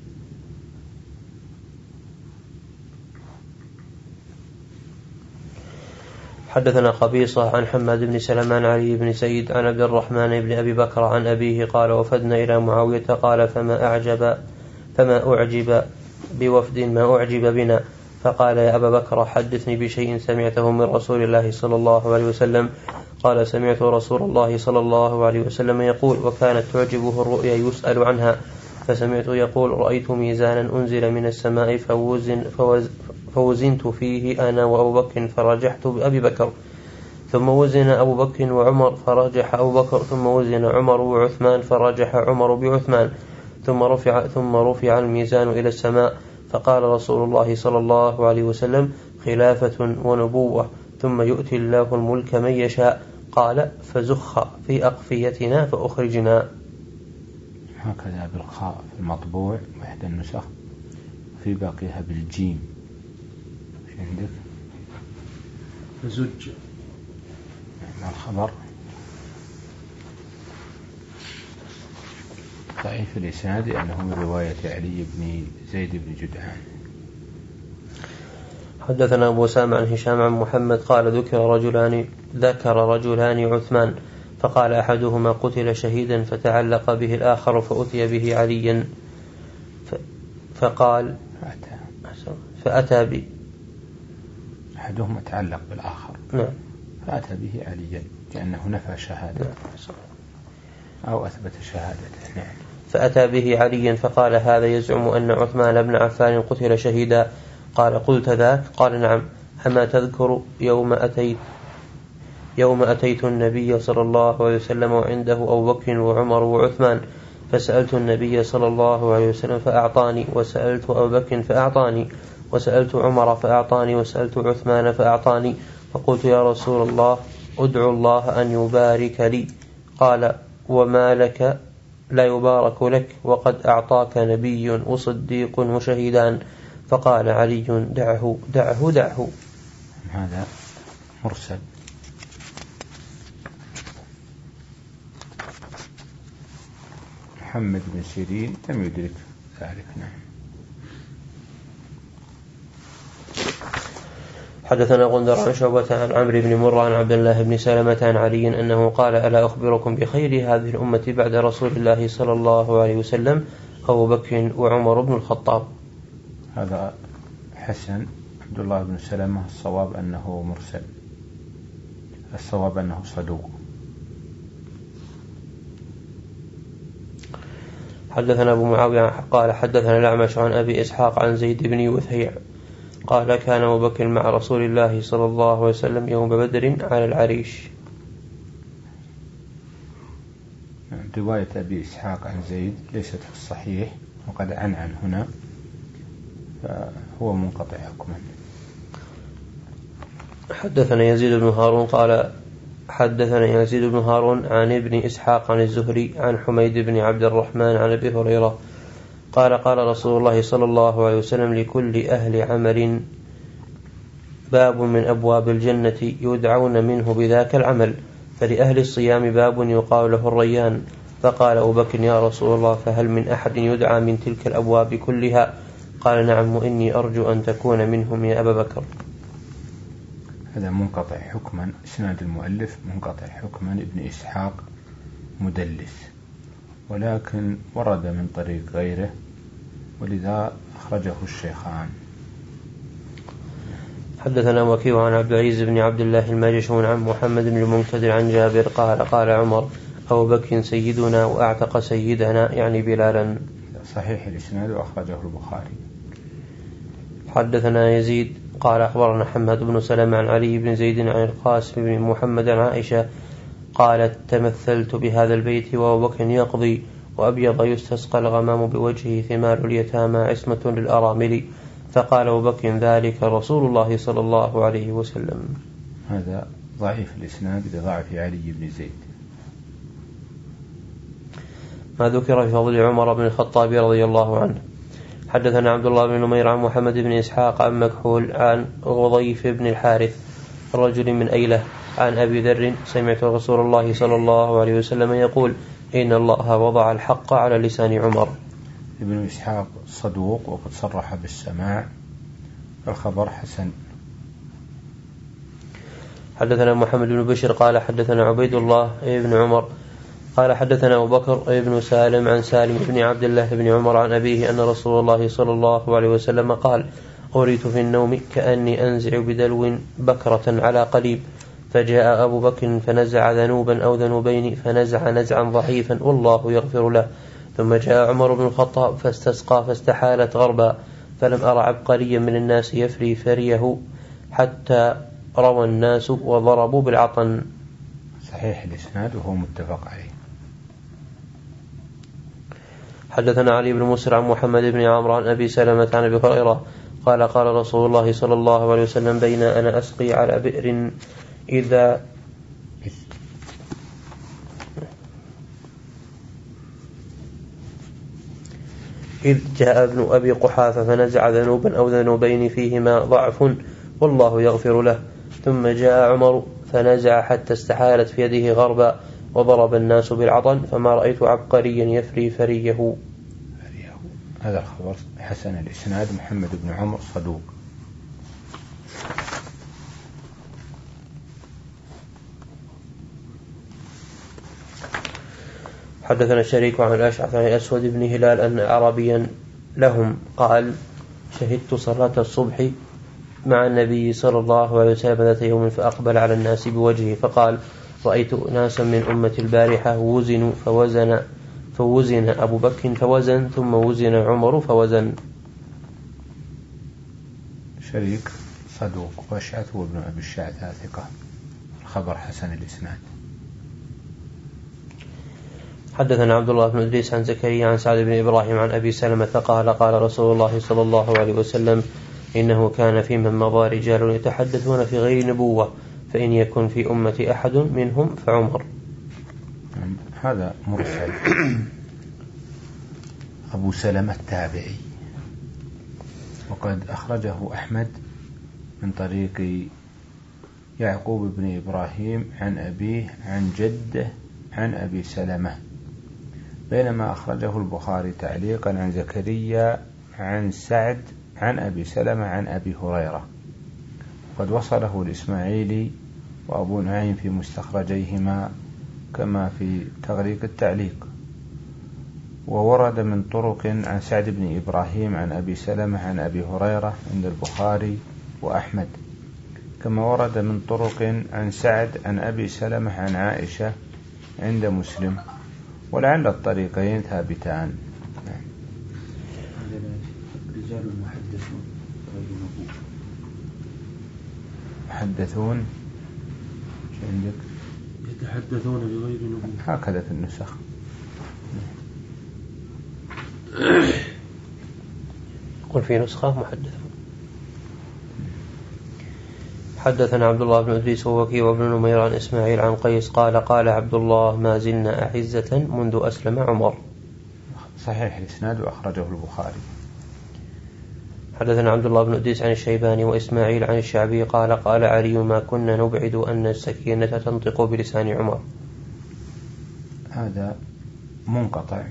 حدثنا قبيصة عن حماد بن سلمان علي بن سيد عن عبد الرحمن بن أبي بكر عن أبيه قال وفدنا إلى معاوية قال فما أعجب فما أعجب بوفد ما أعجب بنا، فقال يا أبا بكر حدثني بشيء سمعته من رسول الله صلى الله عليه وسلم. قال سمعت رسول الله صلى الله عليه وسلم يقول وكانت تعجبه الرؤيا يسأل عنها، فسمعت يقول رأيت ميزانا أنزل من السماء فوزن فوز فوزنت فيه أنا وأبو بكر فرجحت بأبي بكر، ثم وزن أبو بكر وعمر فرجح أبو بكر، ثم وزن عمر وعثمان فرجح عمر بعثمان، ثم رفع ثم رفع الميزان إلى السماء. فقال رسول الله صلى الله عليه وسلم خلافة ونبوة، ثم يؤتي الله الملك من يشاء. قال فزخ في أقفيتنا فأخرجنا. هكذا بالخاء في المطبوع وإحدى النسخ، في باقيها بالجيم. ايش عندك؟ فزج مع الخبر. ضعيف الإسناد لأنه من رواية علي بن زيد بن جدعان. حدثنا أبو سامع عن هشام عن محمد قال ذكر رجلان ذكر رجلان عثمان، فقال أحدهما قتل شهيدا فتعلق به الآخر فأتي به عليا فقال فأتى, فأتى به أحدهما تعلق بالآخر نعم. فأتى به عليا لأنه نفى شهادة أو أثبت شهادته. نعم. فأتى به عليا فقال هذا يزعم أن عثمان بن عفان قتل شهيدا. قال قلت ذاك؟ قال نعم. أما تذكر يوم أتيت يوم أتيت النبي صلى الله عليه وسلم وعنده أبو بكر وعمر وعثمان، فسألت النبي صلى الله عليه وسلم فأعطاني، وسألت أبو بكر فأعطاني، وسألت عمر فأعطاني، وسألت عثمان فأعطاني، فقلت يا رسول الله أدعو الله أن يبارك لي. قال وما لك لا يبارك لك وقد أعطاك نبي وصديق وشهيدان. فقال علي دعه دعه دعه. هذا مرسل. محمد بن سيرين لم يدرك ذلك. نعم. حدثنا غندر عن شعبة عن عمرو بن مرة عن عبد الله بن سلمة عن علي أنه قال ألا أخبركم بخير هذه الأمة بعد رسول الله صلى الله عليه وسلم أبو بكر وعمر بن الخطاب. هذا حسن. عبد الله بن سلمة الصواب أنه مرسل، الصواب أنه صدوق. حدثنا أبو معاوية قال حدثنا الأعمش عن أبي إسحاق عن زيد بن يثيع قال كان أبو بكر مع رسول الله صلى الله عليه وسلم يوم بدر على العريش. رواية أبي إسحاق عن زيد ليست في الصحيح، وقد عنعن هنا، فهو منقطع حكما. حدثنا يزيد بن هارون قال حدثنا يزيد بن هارون عن ابن إسحاق عن الزهري عن حميد بن عبد الرحمن عن أبي هريرة قال قال رسول الله صلى الله عليه وسلم لكل أهل عمل باب من أبواب الجنة يدعون منه بذاك العمل، فلأهل الصيام باب يقال له الريان. فقال أبو بكر يا رسول الله فهل من أحد يدعى من تلك الأبواب كلها؟ قال نعم وإني أرجو أن تكون منهم يا أبا بكر. هذا منقطع حكما. إسناد المؤلف منقطع حكما. ابن إسحاق مدلس، ولكن ورد من طريق غيره، ولذا أخرجه الشيخان. حدثنا وكيع عن عبد العزيز بن عبد الله الماجشون عن محمد بن المنكدر عن جابر قال قال عمر أبو بكر سيدنا وأعتق سيدنا يعني بلالا. صحيح الإسناد وأخرجه البخاري. حدثنا يزيد قال أخبرنا حماد بن سلمة عن علي بن زيد عن القاسم بن محمد عن عائشة قالت تمثلت بهذا البيت وأبو بكر يقضي وأبيض يستسقى الغمام بوجهه ثمال اليتامى عصمة للأرامل، فقال أبو بكر ذلك رسول الله صلى الله عليه وسلم. هذا ضعيف الإسناد لضعف علي بن زيد. ما ذكر في فضل عمر بن الخطاب رضي الله عنه. حدثنا عبد الله بن نمير عن محمد بن إسحاق عن مكحول عن غضيف بن الحارث رجل من أيلة عن أبي ذر سمعت رسول الله صلى الله عليه وسلم يقول إن الله وضع الحق على لسان عمر. ابن إسحاق صدوق وقد صرح بالسماع، الخبر حسن. حدثنا محمد بن بشر قال حدثنا عبيد الله بن عمر قال حدثنا أبو بكر بن سالم عن سالم بن عبد الله بن عمر عن أبيه أن رسول الله صلى الله عليه وسلم قال أريت في النوم كأني أنزع بدلو بكرة على قليب، فجاء أبو بكر فنزع ذنوبا أو ذنوبين فنزع نزعا ضعيفا والله يغفر له، ثم جاء عمر بن الخطاب فاستسقى فاستحالت غربا، فلم أرى عبقريا من الناس يفري فريه حتى روى الناس وضربوا بالعطن. صحيح الإسناد وهو متفق عليه. حدثنا علي بن مسر عن محمد بن عمرو عن أبي سلمة عن أبي هريرة قال قال رسول الله صلى الله عليه وسلم بين أنا أسقي على بئر إذا إذ جاء ابن أبي قحافة فنزع ذنوبا أو ذنوبين فيهما ضعف والله يغفر له، ثم جاء عمر فنزع حتى استحالت في يده غربا وضرب الناس بالعطن، فما رأيت عبقريا يفري فريه. هذا الخبر حسن الإسناد. محمد بن عمر صدوق. حدثنا الشريك عن الأشعث عن أسود بن هلال أن عربيا لهم قال شهدت صلاة الصبح مع النبي صلى الله عليه وسلم ذات يوم فأقبل على الناس بوجهه فقال رأيت ناسا من أمة البارحة وزنوا فوزن فوزن أبو بكر فوزن ثم وزن عمر فوزن. شريك صدوق وأشعث وابن أبي الشعثاء ثقة. الخبر حسن الإسناد. حدثنا عبد الله بن إدريس عن زكريا عن سعد بن إبراهيم عن أبي سلمة قال قال رسول الله صلى الله عليه وسلم إنه كان في من مضى رجال يتحدثون في غير نبوة فإن يكن في أمة أحد منهم فعمر. هذا مرسل. أبو سلمة التابعي، وقد أخرجه أحمد من طريق يعقوب بن إبراهيم عن أبيه عن جده عن أبي سلمة، بينما أخرجه البخاري تعليقا عن زكريا عن سعد عن أبي سلمة عن أبي هريرة، قد وصله الإسماعيلي وأبو نعيم في مستخرجيهما كما في تغريق التعليق، وورد من طرق عن سعد بن إبراهيم عن أبي سلمة عن أبي هريرة عند البخاري وأحمد، كما ورد من طرق عن سعد عن أبي سلمة عن عائشة عند مسلم، ولعل الطريقين ثابتان. رجال المحدثون محدثون عندك يتحدثون بغير نبوة، هكذا في النسخ. قل في نسخة محدثون. حدثنا عبد الله بن إدريس ووكيع وابن نمير عن إسماعيل عن قيس قال قال عبد الله ما زلنا أعزة منذ أسلم عمر. صحيح الإسناد وأخرجه البخاري. حدثنا عبد الله بن إدريس عن الشيباني وإسماعيل عن الشعبي قال قال علي ما كنا نبعد أن السكينة تنطق بلسان عمر. هذا منقطع.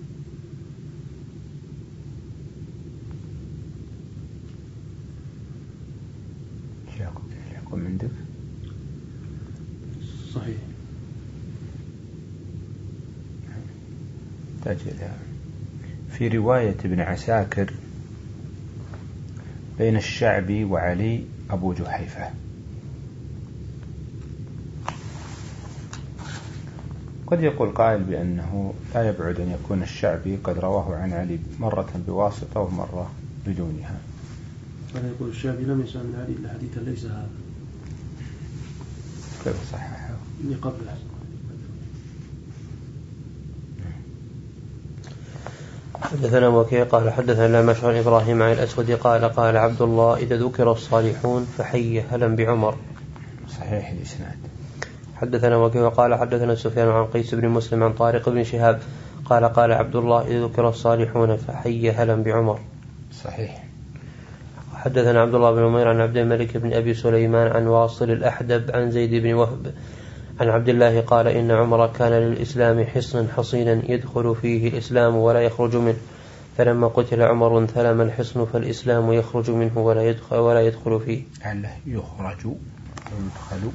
يحكم عندك صحيح تجدها في رواية ابن عساكر بين الشعبي وعلي أبو جحيفة. قد يقول قائل بأنه لا يبعد أن يكون الشعبي قد رواه عن علي مرة بواسطة ومرة بدونها. أنا يقول الشعبي لم يسمع من علي إلا حديثا ليس هذا. كيف صححه؟ إني قبل حدثنا وكيع قال حدثنا الأعمش عن إبراهيم عن الأسود قال قال عبد الله إذا ذكر الصالحون فحي هلا بعمر. صحيح الإسناد. حدثنا وكيع قال حدثنا سفيان عن قيس بن مسلم عن طارق بن شهاب قال قال عبد الله إذا ذكر الصالحون فحي هلا بعمر. صحيح. حدثنا عبد الله بن عمير عن عبد الملك بن أبي سليمان عن واصل الأحدب عن زيد بن وهب عن عبد الله قال إن عمر كان للإسلام حصنا حصينا يدخل فيه الإسلام ولا يخرج منه، فلما قتل عمر انثلم الحصن فالإسلام يخرج منه ولا يدخل, ولا يدخل فيه. علّه يخرج ويدخل.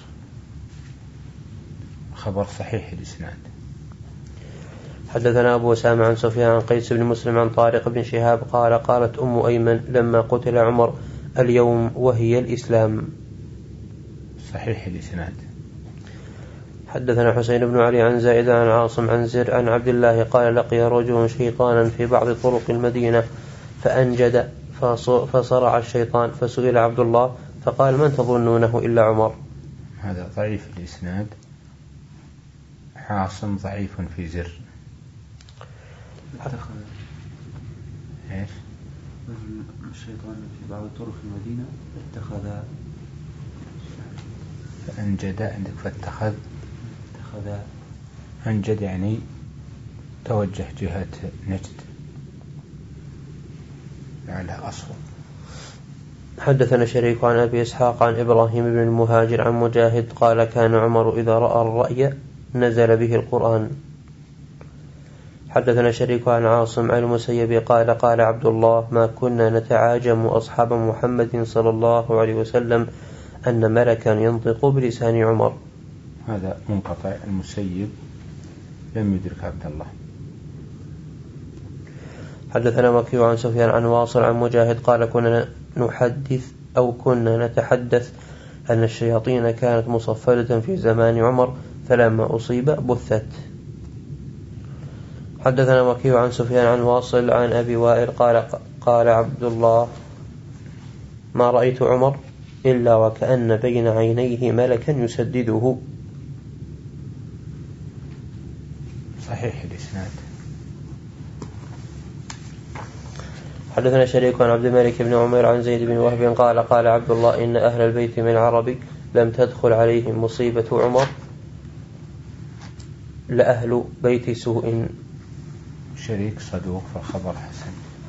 خبر صحيح الإسناد. حدثنا أبو أسامة عن سفيان عن قيس بن مسلم عن طارق بن شهاب قال قالت أم أيمن لما قتل عمر اليوم وهي الإسلام. صحيح الإسناد. حدثنا حسين بن علي عن زائد عن عاصم عن زر عن عبد الله قال لقي رجل شيطانا في بعض طرق المدينة فأنجد فصرع الشيطان فسئل عبد الله فقال من تظنونه إلا عمر. هذا ضعيف الإسناد. عاصم ضعيف في زر. اتخذ ايش؟ الشيطان في بعض طرق المدينة اتخذ فأنجد عندك فاتخذ. اتخذ أنجد يعني توجه جهة نجد لعلها أصل. حدثنا شريك عن أبي إسحاق عن إبراهيم بن المهاجر عن مجاهد قال كان عمر إذا رأى الرأي نزل به القرآن. حدثنا شريك عن عاصم عن المسيب قال قال عبد الله ما كنا نتعاجم أصحاب محمد صلى الله عليه وسلم أن ملكا ينطق بلسان عمر. هذا منقطع. المسيب لم يدرك عبد الله. حدثنا وكيع عن سفيان عن واصل عن مجاهد قال كنا نحدث أو كنا نتحدث أن الشياطين كانت مصفدة في زمان عمر فلما أصيب بثت. حدثنا وكيع عن سفيان عن واصل عن أبي وائل قال قال عبد الله ما رأيت عمر إلا وكأن بين عينيه ملكا يسدده. صحيح الإسناد. حدثنا شريك عن عبد الملك بن عمير عن زيد بن وهب قال قال عبد الله إن أهل البيت من العرب لم تدخل عليهم مصيبة عمر لأهل بيت سوء. شريك صدوق فالخبر حسن.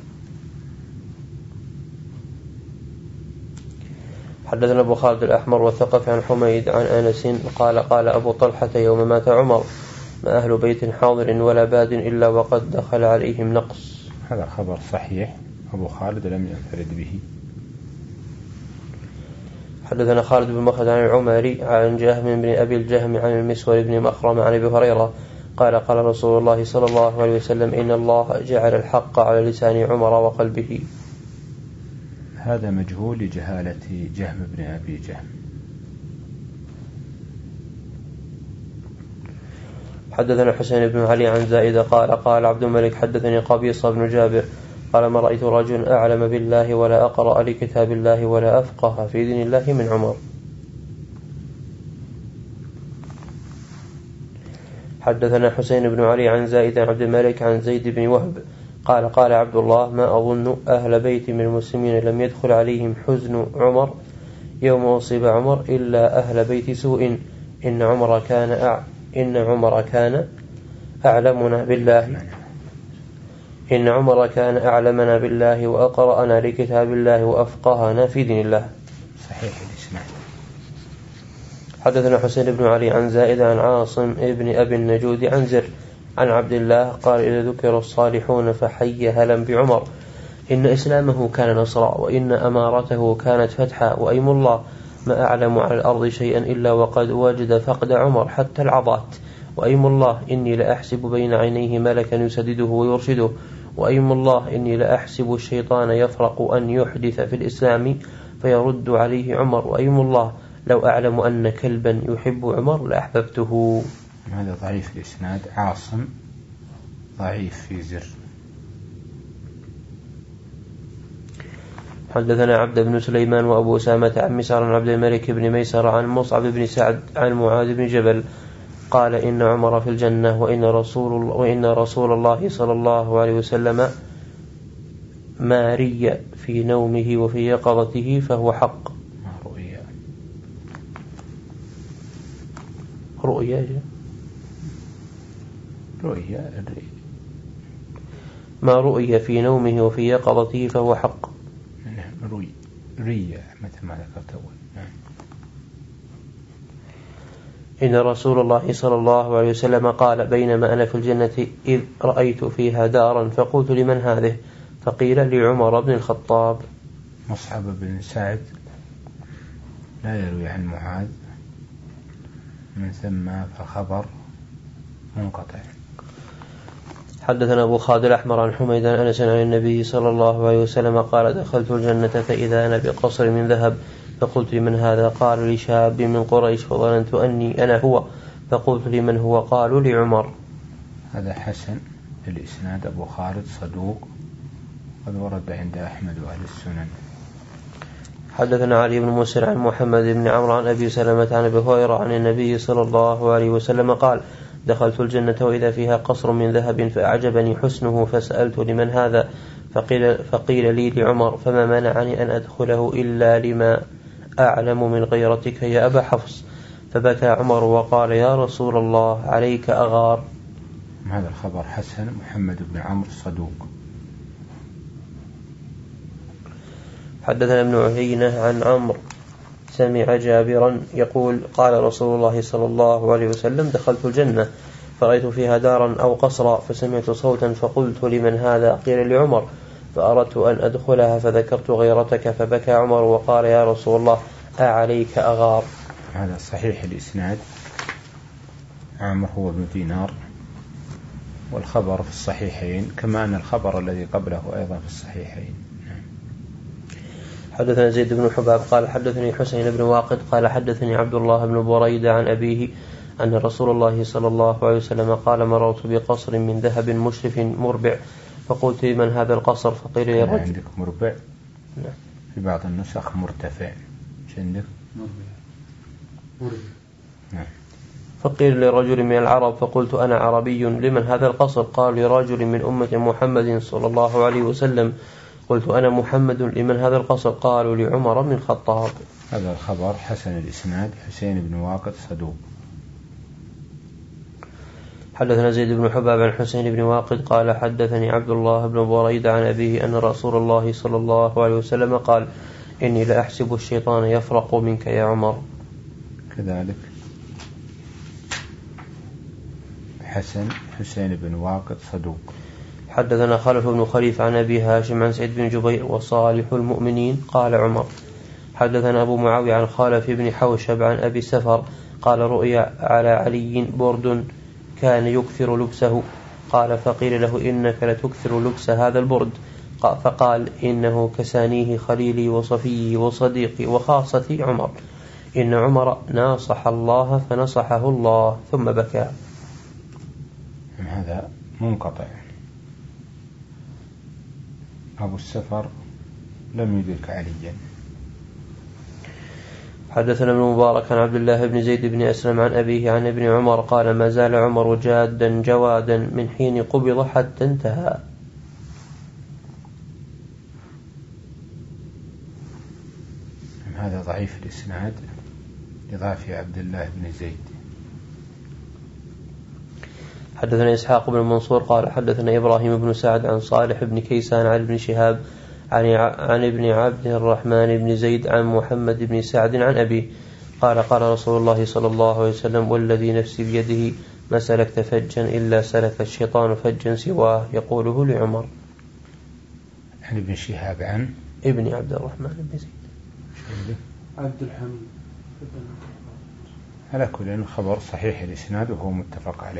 حدثنا أبو خالد الأحمر والثقفي عن حميد عن أنس قال قال أبو طلحة يوم مات عمر ما أهل بيت حاضر ولا باد إلا وقد دخل عليهم نقص. هذا خبر صحيح. أبو خالد لم ينفرد به. حدثنا خالد بن مخلد عن العمري عن جهم بن أبي الجهم عن المسور بن مخرم عن أبي هريرة قال قال رسول الله صلى الله عليه وسلم إن الله جعل الحق على لسان عمر وقلبه. هذا مجهول لجهالة جهم بن أبي جهم. حدثنا حسين بن علي عن زائدة قال قال عبد الملك حدثني قبيصة بن جابر قال ما رأيت رجل أعلم بالله ولا أقرأ لكتاب الله ولا أفقه في دين الله من عمر. حدثنا حسين بن علي عن زائدة عن عبد الملك عن زيد بن وهب قال قال عبد الله ما أظن أهل بيت من المسلمين لم يدخل عليهم حزن عمر يوم أصيب عمر إلا أهل بيت سوء إن عمر كان أع... إن عمر كان أعلمنا بالله إن عمر كان أعلمنا بالله وأقرأنا لكتاب الله وأفقهنا في دين الله. صحيح الإسناد. حدثنا حسين بن علي عن زائد عن عاصم ابن أبي النجود عن زر عن عبد الله قال إذا ذكر الصالحون فحي هلا بعمر إن إسلامه كان نصرا وإن أمارته كانت فتحا وأيم الله ما أعلم على الأرض شيئا إلا وقد وجد فقد عمر حتى العضات وأيم الله إني لأحسب بين عينيه ملكا يسدده ويرشده وأيم الله إني لأحسب الشيطان يفرق أن يحدث في الإسلام فيرد عليه عمر وأيم الله لو أعلم أن كلبا يحب عمر لأحببته. هذا ضعيف الإسناد. عاصم ضعيف في زر. حدثنا عبد بن سليمان وأبو أسامة عن مسعر عن عبد الملك بن ميسر عن مصعب بن سعد عن معاذ بن جبل قال إن عمر في الجنة وإن رسول, وإن رسول الله صلى الله عليه وسلم ما ري في نومه وفي يقظته فهو حق. رؤيا رؤيا رؤيا ما رؤي في نومه وفي يقظته فهو حق. رؤيا ريا مثل ما ذكرت أول. إن رسول الله صلى الله عليه وسلم قال بينما أنا في الجنة إذ رأيت فيها دارا فقلت لمن هذه فقيل لعمر بن الخطاب. مصعب بن سعد لا يروي عن معاذ، من ثم فخبر منقطع. حدثنا أبو خالد الأحمر عن حميد عن أنس عن النبي صلى الله عليه وسلم قال دخلت الجنة فإذا أنا بقصر من ذهب فقلت لمن هذا قالوا لشاب من قريش فظننت أني أنا هو فقلت لمن هو قالوا لعمر. هذا حسن الإسناد أبو خالد صدوق قد ورد عند أحمد وأهل السنن. حدثنا علي بن مسر عن محمد بن عمرو عن أبي سلمة عن أبي هريرة عن النبي صلى الله عليه وسلم قال دخلت الجنة وإذا فيها قصر من ذهب فأعجبني حسنه فسألت لمن هذا فقيل, فقيل لي لعمر فما منعني أن أدخله إلا لما أعلم من غيرتك يا أبا حفص فبكى عمر وقال يا رسول الله عليك أغار. هذا الخبر حسن. محمد بن عمرو صدوق. حدثنا ابن عيينة عن عمرو سمع جابرا يقول قال رسول الله صلى الله عليه وسلم دخلت الجنة فرأيت فيها دارا أو قصرا فسمعت صوتا فقلت لمن هذا قيل لعمر فأردت أن أدخلها فذكرت غيرتك فبكى عمر وقال يا رسول الله أعليك أغار. هذا صحيح الإسناد. عمرو هو ابن دينار والخبر في الصحيحين كما أن الخبر الذي قبله أيضا في الصحيحين. حدثنا زيد بن حباب قال حدثني حسين بن واقد قال حدثني عبد الله بن بريدة عن أبيه أن رسول الله صلى الله عليه وسلم قال مررت بقصر من ذهب مشرف مربع فقلت من هذا القصر فقيل لي رجل. عندك مربع؟ نعم. في بعض النسخ مرتفع. ايش عندك؟ مربع. نعم. فقيل لرجل من العرب فقلت أنا عربي لمن هذا القصر قال لرجل من أمة محمد صلى الله عليه وسلم قلت أنا محمد لمن هذا القصر قالوا لعمر بن الخطاب. هذا الخبر حسن الإسناد. حسين بن واقد صدوق. حدثنا زيد بن حباب عن حسين بن واقد قال حدثني عبد الله بن بريدة عن أبيه أن رسول الله صلى الله عليه وسلم قال إني لأحسب الشيطان يفرق منك يا عمر. كذلك حسن حسين بن واقد صدوق. حدثنا خلف بن خليفة عن أبي هاشم عن سعيد بن جبير وصالح المؤمنين قال عمر. حدثنا أبو معاوية عن خالف بن حوشب عن أبي سفر قال رؤيا على علي برد كان يكثر لبسه قال فقيل له إنك لتكثر لبس هذا البرد فقال إنه كسانيه خليلي وصفيي وصديقي وخاصتي عمر إن عمر ناصح الله فنصحه الله ثم بكى. هذا منقطع. أبو السفر لم يدرك عليا. حدثنا ابن مبارك عن عبد الله بن زيد بن أسلم عن أبيه عن ابن عمر قال ما زال عمر جادا جوادا من حين قبض حتى انتهى. هذا ضعيف الإسناد لضعف عبد الله بن زيد. حدثنا إسحاق بن منصور قال حدثنا إبراهيم بن سعد عن صالح بن كيسان عن ابن شهاب عن, عن ابن عبد الرحمن بن زيد عن محمد بن سعد عن أبيه قال قال رسول الله صلى الله عليه وسلم والذي نفسي بيده ما سلكت فجا إلا سلك الشيطان فجا سواه يقوله لعمر. عن ابن شهاب عن ابن عبد الرحمن بن زيد عبد الحميد. على كل خبر صحيح الإسناد وهو متفق عليه.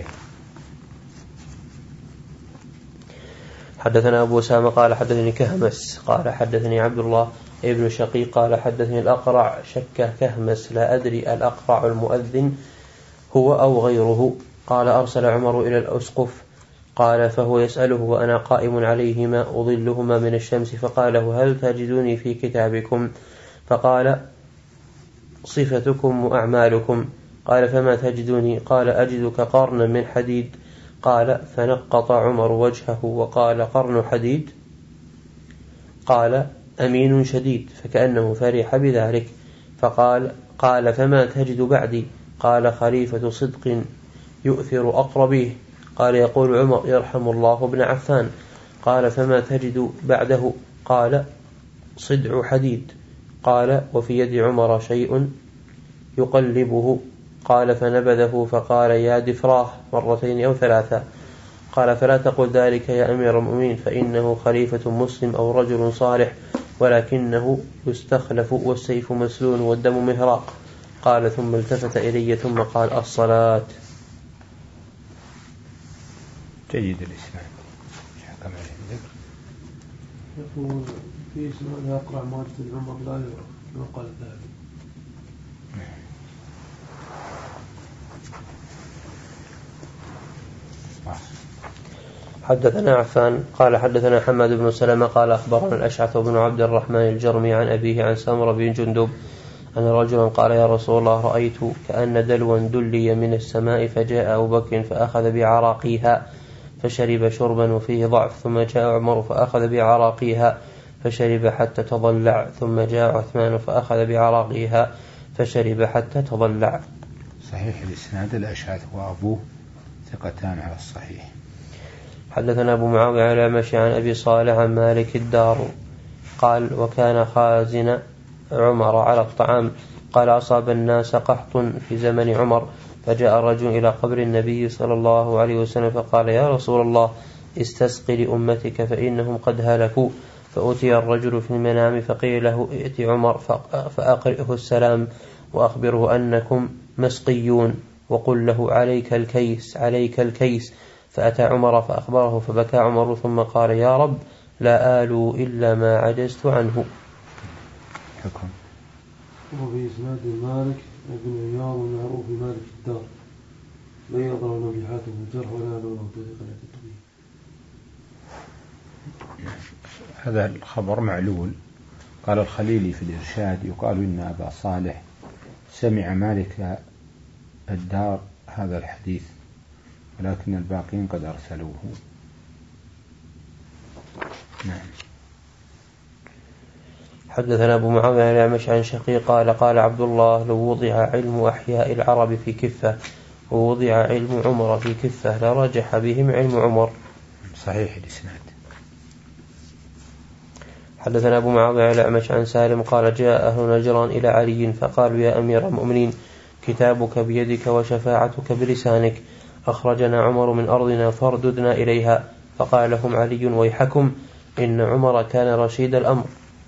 حدثنا أبو أسامة قال حدثني كهمس قال حدثني عبد الله ابن شقيق قال حدثني الأقرع شك كهمس لا أدري الأقرع المؤذن هو أو غيره قال أرسل عمر إلى الأسقف قال فهو يسأله وأنا قائم عليهما أظلهما من الشمس فقال له هل تجدوني في كتابكم فقال صفتكم وأعمالكم قال فما تجدني؟ قال أجدك قرنا من حديد. قال فنقط عمر وجهه وقال قرن حديد؟ قال أمين شديد، فكأنه فرح بذلك. فقال قال فما تجد بعدي؟ قال خليفة صدق يؤثر أقربيه. قال يقول عمر يرحم الله ابن عفان. قال فما تجد بعده؟ قال صدع حديد. قال وفي يد عمر شيء يقلبه. قال فنبذه فقال يا دفراه مرتين أو ثلاثة. قال فلا تقل ذلك يا أمير المؤمنين، فإنه خليفة مسلم أو رجل صالح، ولكنه يستخلف والسيف مسلول والدم مهراق. قال ثم التفت إلي ثم قال الصلاة. جيد الإسلام. يقول في سؤال يقرأ مالك بن عمر لا يعرف كما قال الذهبي. حدثنا عفان قال حدثنا حماد بن سلمة قال أخبرنا الأشعث بن عبد الرحمن الجرمي عن أبيه عن سمرة بن جندب أن رجلا قال يا رسول الله رأيت كأن دلوا دلي من السماء، فجاء أبو بكر فأخذ بعراقيها فشرب شربا وفيه ضعف، ثم جاء عمر فأخذ بعراقيها فشرب حتى تضلع، ثم جاء عثمان فأخذ بعراقيها فشرب حتى تضلع. صحيح الإسناد. الأشعث وأبوه ثقتان على الصحيح. حدثنا أبو معاوية على مشي عن أبي صالح عن مالك الدار قال وكان خازن عمر على الطعام. قال أصاب الناس قحط في زمن عمر، فجاء الرجل إلى قبر النبي صلى الله عليه وسلم فقال يا رسول الله استسق لأمتك فإنهم قد هلكوا. فأتي الرجل في المنام فقيل له ائت عمر فأقرئه السلام وأخبره أنكم مسقيون وقل له عليك الكيس عليك الكيس. فأتى عمر فأخبره فبكى عمر ثم قال يا رب لا آلوا إلا ما عجزت عنه. حكم. وفي إسناد مالك ابن عياض المعروف بمالك الدار لا يضر نبيحاته الجرح ولا لونه طريقا للتطبيق. هذا الخبر معلول. قال الخليلي في الإرشاد يقال إن أبا صالح سمع مالك الدار هذا الحديث، ولكن الباقين قد أرسلوه. نعم. حدثنا أبو معاوية عن الأعمش عن شقيق قال قال عبد الله لو وضع علم أحياء العرب في كفة ووضع علم عمر في كفة لرجح بهم علم عمر. صحيح الإسناد. حدثنا أبو معاوية عن الأعمش عن سالم قال جاء أهل نجران إلى علي فقالوا يا أمير المؤمنين كتابك بيدك وشفاعتك بلسانك، أخرجنا عمر من أرضنا فارددنا إليها. فقال لهم علي ويحكم إن عمر كان رشيد الأمر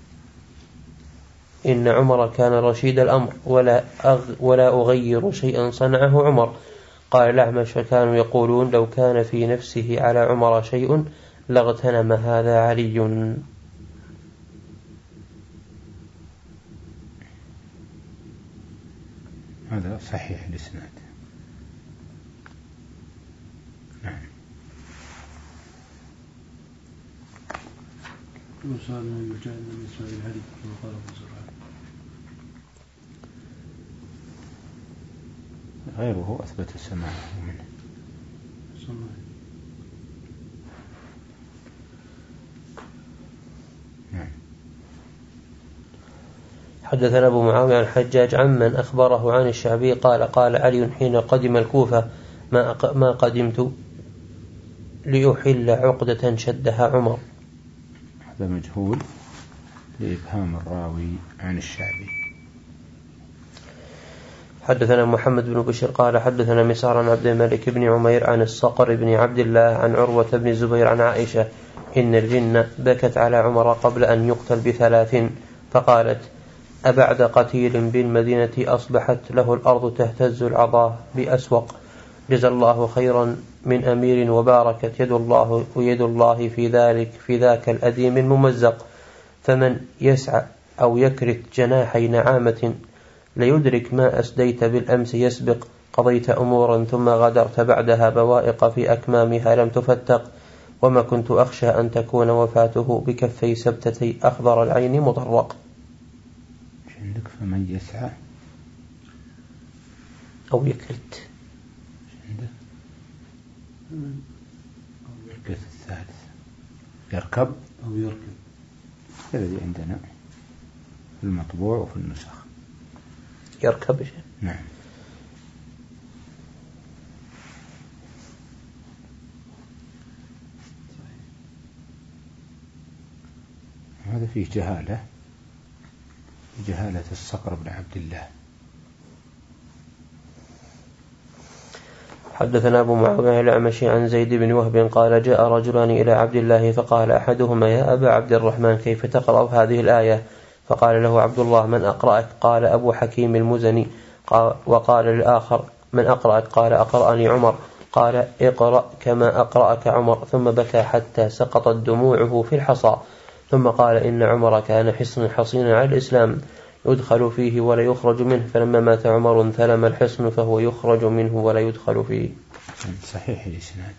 إن عمر كان رشيد الأمر ولا, أغ ولا أغير شيئا صنعه عمر. قال الأعمش فكانوا يقولون لو كان في نفسه على عمر شيء لاغتنم هذا علي. هذا صحيح الإسناد. نعم. وسأل من مجاهد من إسماعيل علي كما قال أبو زرعة. غيره أثبت سماعه منه. نعم. حدثنا أبو معاوية عن الحجاج عمن أخبره عن الشعبي قال قال علي حين قدم الكوفة ما ما قدمت لأحل عقدة شدها عمر. هذا مجهول لإبهام الراوي عن الشعبي. حدثنا محمد بن بشير قال حدثنا مسار عن عبد الملك بن عمير عن الصقر بن عبد الله عن عروة بن الزبير عن عائشة إن الجن بكت على عمر قبل أن يقتل بثلاث فقالت أبعد قتيل بالمدينة أصبحت له الأرض تهتز العضاء بأسوق جزى الله خيرا من أمير وباركت يد الله ويد الله في ذلك في ذاك الأديم الممزق. فمن يسعى أو يكرت جناحي نعامة ليدرك ما أسديت بالأمس يسبق قضيت أمورا ثم غدرت بعدها بوائق في أكمامها لم تفتق وما كنت أخشى أن تكون وفاته بكفي سبتتي أخضر العين مطرق. عندك فمن يسعى أو يكلت. البيت الثالث يركب أو يركب، الذي عندنا في المطبوع وفي النسخ يركب شيء. نعم. هذا فيه جهالة، جهالة الصقر بن عبد الله. حدثنا أبو معاوية الأعمشي عن زيد بن وهب قال جاء رجلان إلى عبد الله فقال أحدهما يا أبا عبد الرحمن كيف تقرأ هذه الآية؟ فقال له عبد الله من أقرأك؟ قال أبو حكيم المزني. وقال للآخر من أقرأك؟ قال أقرأني عمر. قال اقرأ كما أقرأك عمر. ثم بكى حتى سقطت دموعه في الحصى. ثم قال إن عمر كان حصن حصينا على الإسلام يدخل فيه ولا يخرج منه، فلما مات عمر انثلم الحصن فهو يخرج منه ولا يدخل فيه. صحيح الإسناد.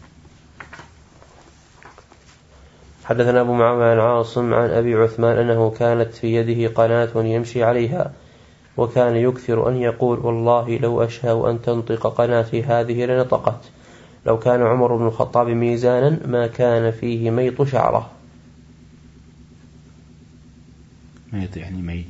حدثنا أبو معاوية عن عاصم عن أبي عثمان أنه كانت في يده قناة يمشي عليها، وكان يكثر أن يقول والله لو أشاء أن تنطق قناتي هذه لنطقت. لو كان عمر بن الخطاب ميزانا ما كان فيه ميط شعره. ميط يعني ميل.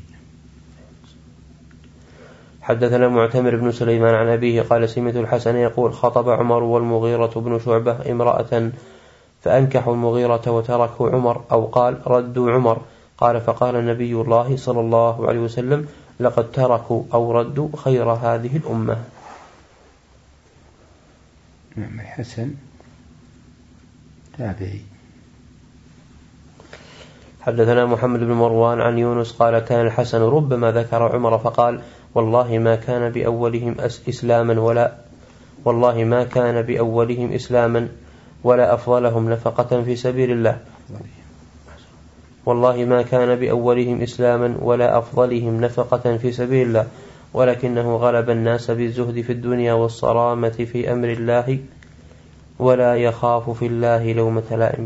حدثنا معتمر بن سليمان عن أبيه قال سمعت الحسن يقول خطب عمر والمغيرة بن شعبة امرأة فأنكحوا المغيرة وتركوا عمر، أو قال ردوا عمر. قال فقال النبي الله صلى الله عليه وسلم لقد تركوا أو ردوا خير هذه الأمة. نعم. الحسن تابعي. حدثنا محمد بن مروان عن يونس قال كان الحسن ربما ذكر عمر فقال والله ما كان بأولهم إسلاما ولا والله ما كان بأولهم إسلاما ولا أفضلهم نفقة في سبيل الله والله ما كان بأولهم إسلاما ولا أفضلهم نفقة في سبيل الله ولكنه غلب الناس بالزهد في الدنيا والصرامة في أمر الله ولا يخاف في الله لومة لائم.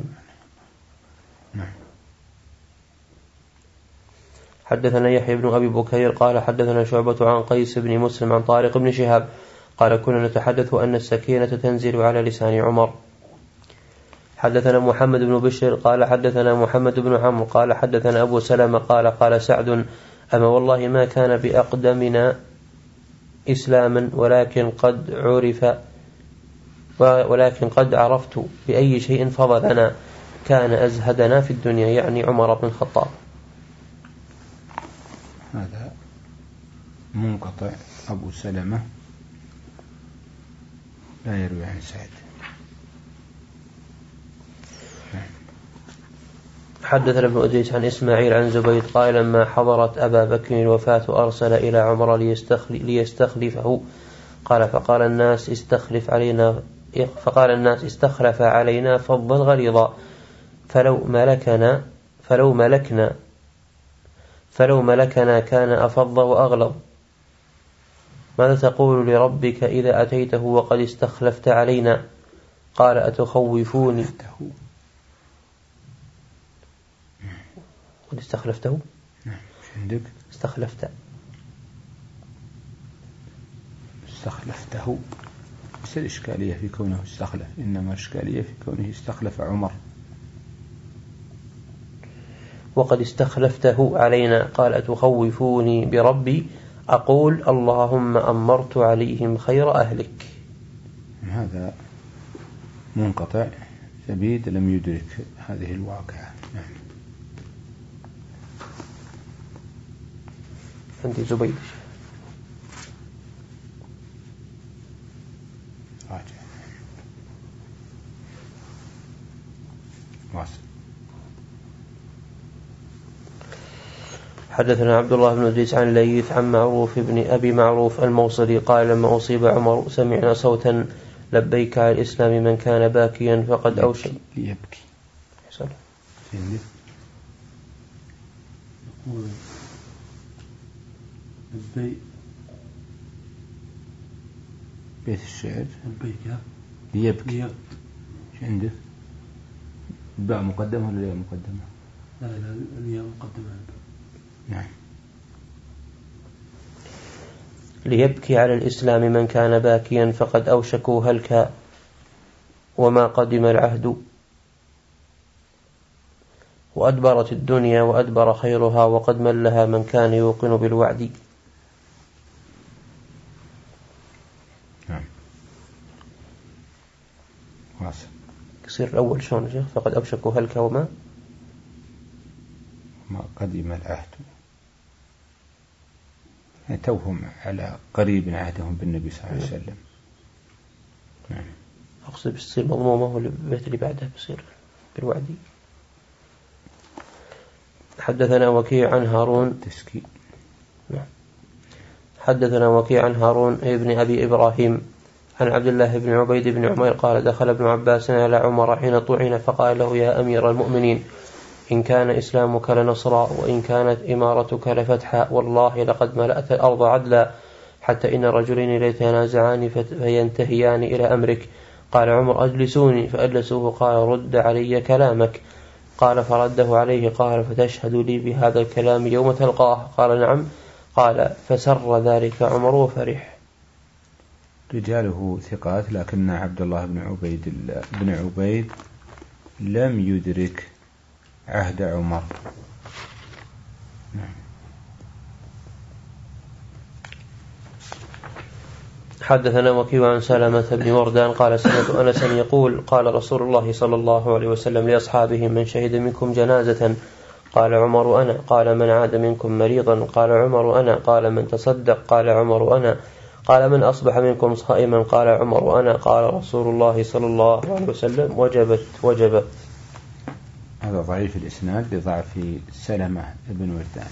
حدثنا يحيى بن أبي بكير قال حدثنا شعبة عن قيس بن مسلم عن طارق بن شهاب قال كنا نتحدث أن السكينة تنزل على لسان عمر. حدثنا محمد بن بشر قال حدثنا محمد بن عمرو قال حدثنا أبو سلمة قال قال سعد أما والله ما كان بأقدمنا إسلاما ولكن قد عرف ولكن قد عرفت بأي شيء فضلنا كان أزهدنا في الدنيا، يعني عمر بن الخطاب. هذا منقطع. أبو سلمة لا يروي عن سعد. حدثنا ابن أدريس عن إسماعيل عن زبيد قال لما حضرت أبا بكر الوفاة أرسل إلى عمر ليستخلفه قال فقال الناس استخلف علينا فقال الناس استخلف علينا فضا غليظا فلو ملكنا فلو ملكنا فلو ملكنا كان أفض وأغلظ. ماذا تقول لربك إذا أتيته وقد استخلفت علينا؟ قال أتخوفوني قد استخلفته عندك استخلفت استخلفته بس الإشكالية في كونه استخلف، إنما الإشكالية في كونه استخلف عمر. وقد استخلفته علينا قال أتخوفوني بربي أقول اللهم أمرت عليهم خير أهلك. هذا منقطع. زبيد لم يدرك هذه الواقعة. نعم. عندي زبيد راجع واصل. حدثنا عبد الله بن إدريس عن ليث عن معروف بن أبي معروف الموصلي قال لما أصيب عمر سمعنا صوتا لبيك على الإسلام من كان باكيا فقد أوشك يبكي. حسن. يقول لبيك بيت الشعر لبيك يبكي. يبكي. عندك باء مقدمة ولا ياء مقدمة؟ لا لا الياء مقدمة. نعم. ليبكي على الإسلام من كان باكيا فقد أوشكوا هلكا وما قدم العهد وأدبرت الدنيا وأدبر خيرها وقد ملها من كان يوقن بالوعد. نعم. واصل. يصير الأول شلون شيخ؟ فقد أوشكوا هلكا وما ما قدم العهد، يعني توهم على قريب عهدهم بالنبي صلى الله عليه وسلم. نعم. أقصد بتصير مضمومة والبيت اللي بعدها بصير بالوعد. حدثنا وكيع عن هارون تسكين. نعم. حدثنا وكيع عن هارون ابن أبي إبراهيم عن عبد الله بن عبيد بن عمير قال دخل ابن عباس على عمر حين طعن فقال له يا أمير المؤمنين إن كان إسلامك لنصرا وإن كانت إمارتك لفتحا والله لقد ملأت الأرض عدلا حتى إن رجلين ليتنازعان فينتهيان إلى أمرك. قال عمر أجلسوني فأجلسوه قال رد علي كلامك. قال فرده عليه قال فتشهد لي بهذا الكلام يوم تلقاه؟ قال نعم. قال فسر ذلك عمر وفرح. رجاله ثقات لكن عبد الله بن عبيد بن عبيد لم يدرك عهد عمر. نعم. حدثنا وكيع عن سلمة بن وردان قال سمعت أنسا يقول قال رسول الله صلى الله عليه وسلم لأصحابه من شهد منكم جنازة؟ قال عمر أنا. قال من عاد منكم مريضا؟ قال عمر أنا. قال من تصدق؟ قال عمر أنا. قال من أصبح منكم صائما؟ قال عمر أنا. قال رسول الله صلى الله عليه وسلم وجبت وجبت. هذا ضعيف الإسناد لضعف سلمة بن وردان.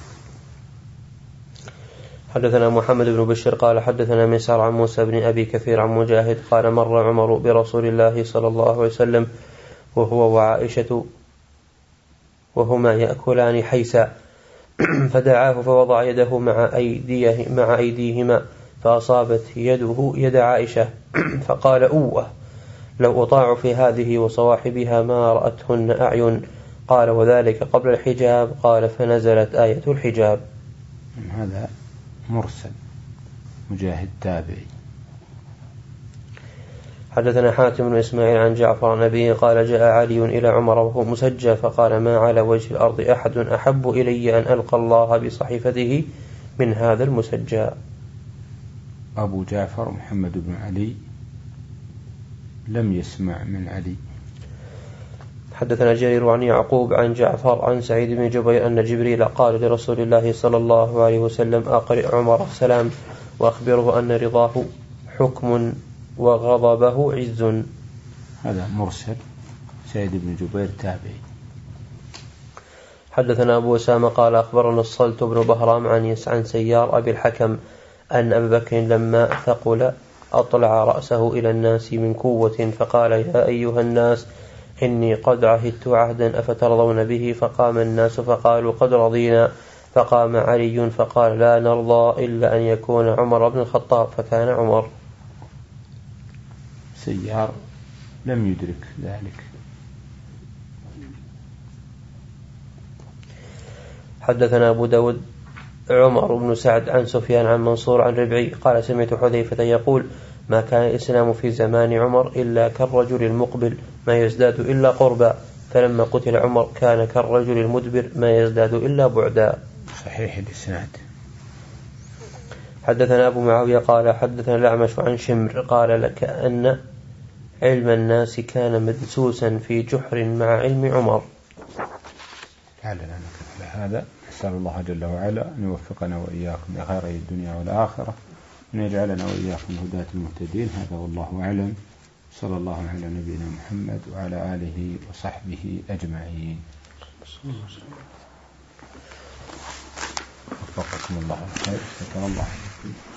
حدثنا محمد بن بشر قال حدثنا مسعر عن موسى بن أبي كثير عن مجاهد قال مر عمر برسول الله صلى الله عليه وسلم وهو وعائشة وهما يأكلان حيسا فدعاه فوضع يده مع أيديه مع أيديهما فأصابت يده يد عائشة فقال أوه لو أطاع في هذه وصواحبها ما رأتهن أعين. قال وذلك قبل الحجاب. قال فنزلت آية الحجاب. هذا مرسل مجاهد تابعي. حدثنا حاتم بن إسماعيل عن جعفر النبي قال جاء علي إلى عمر وهو مسجى فقال ما على وجه الأرض أحد أحب إلي أن ألقى الله بصحيفته من هذا المسجى. أبو جعفر محمد بن علي لم يسمع من علي. حدثنا جرير عن يعقوب عن جعفر عن سعيد بن جبير أن جبريل قال لرسول الله صلى الله عليه وسلم أقرئ عمر السلام وأخبره أن رضاه حكم وغضبه عز. هذا مرسل سعيد بن جبير تابعي. حدثنا أبو أسامة قال أخبرنا الصلت بن بهرام عن عن سيار أبي الحكم أن أبا بكر لما ثقل أطلع رأسه إلى الناس من قوة فقال يا أيها الناس إني قد عهدت عهدا أفترضون به؟ فقام الناس فقالوا قد رضينا. فقام علي فقال لا نرضى إلا أن يكون عمر بن الخطاب فكان عمر. سيار لم يدرك ذلك. حدثنا أبو داود عمر بن سعد عن سفيان عن منصور عن ربعي قال سمعت حذيفة يقول ما كان الإسلام في زمان عمر إلا كالرجل المقبل ما يزداد إلا قربا فلما قتل عمر كان كالرجل المدبر ما يزداد إلا بعدا. صحيح الإسناد. حدثنا أبو معاوية قال حدثنا الأعمش عن شمر قال لك أن علم الناس كان مدسوسا في جحر مع علم عمر. لعلنا نكتب على هذا. نسأل الله جل وعلا أن يوفقنا وإياكم لخير الدنيا والآخرة وأن يجعلنا وإياكم هداة المهتدين. هذا والله أعلم. صلى الله على نبينا محمد وعلى آله وصحبه أجمعين. وفقكم الله الخير. شكرا الله.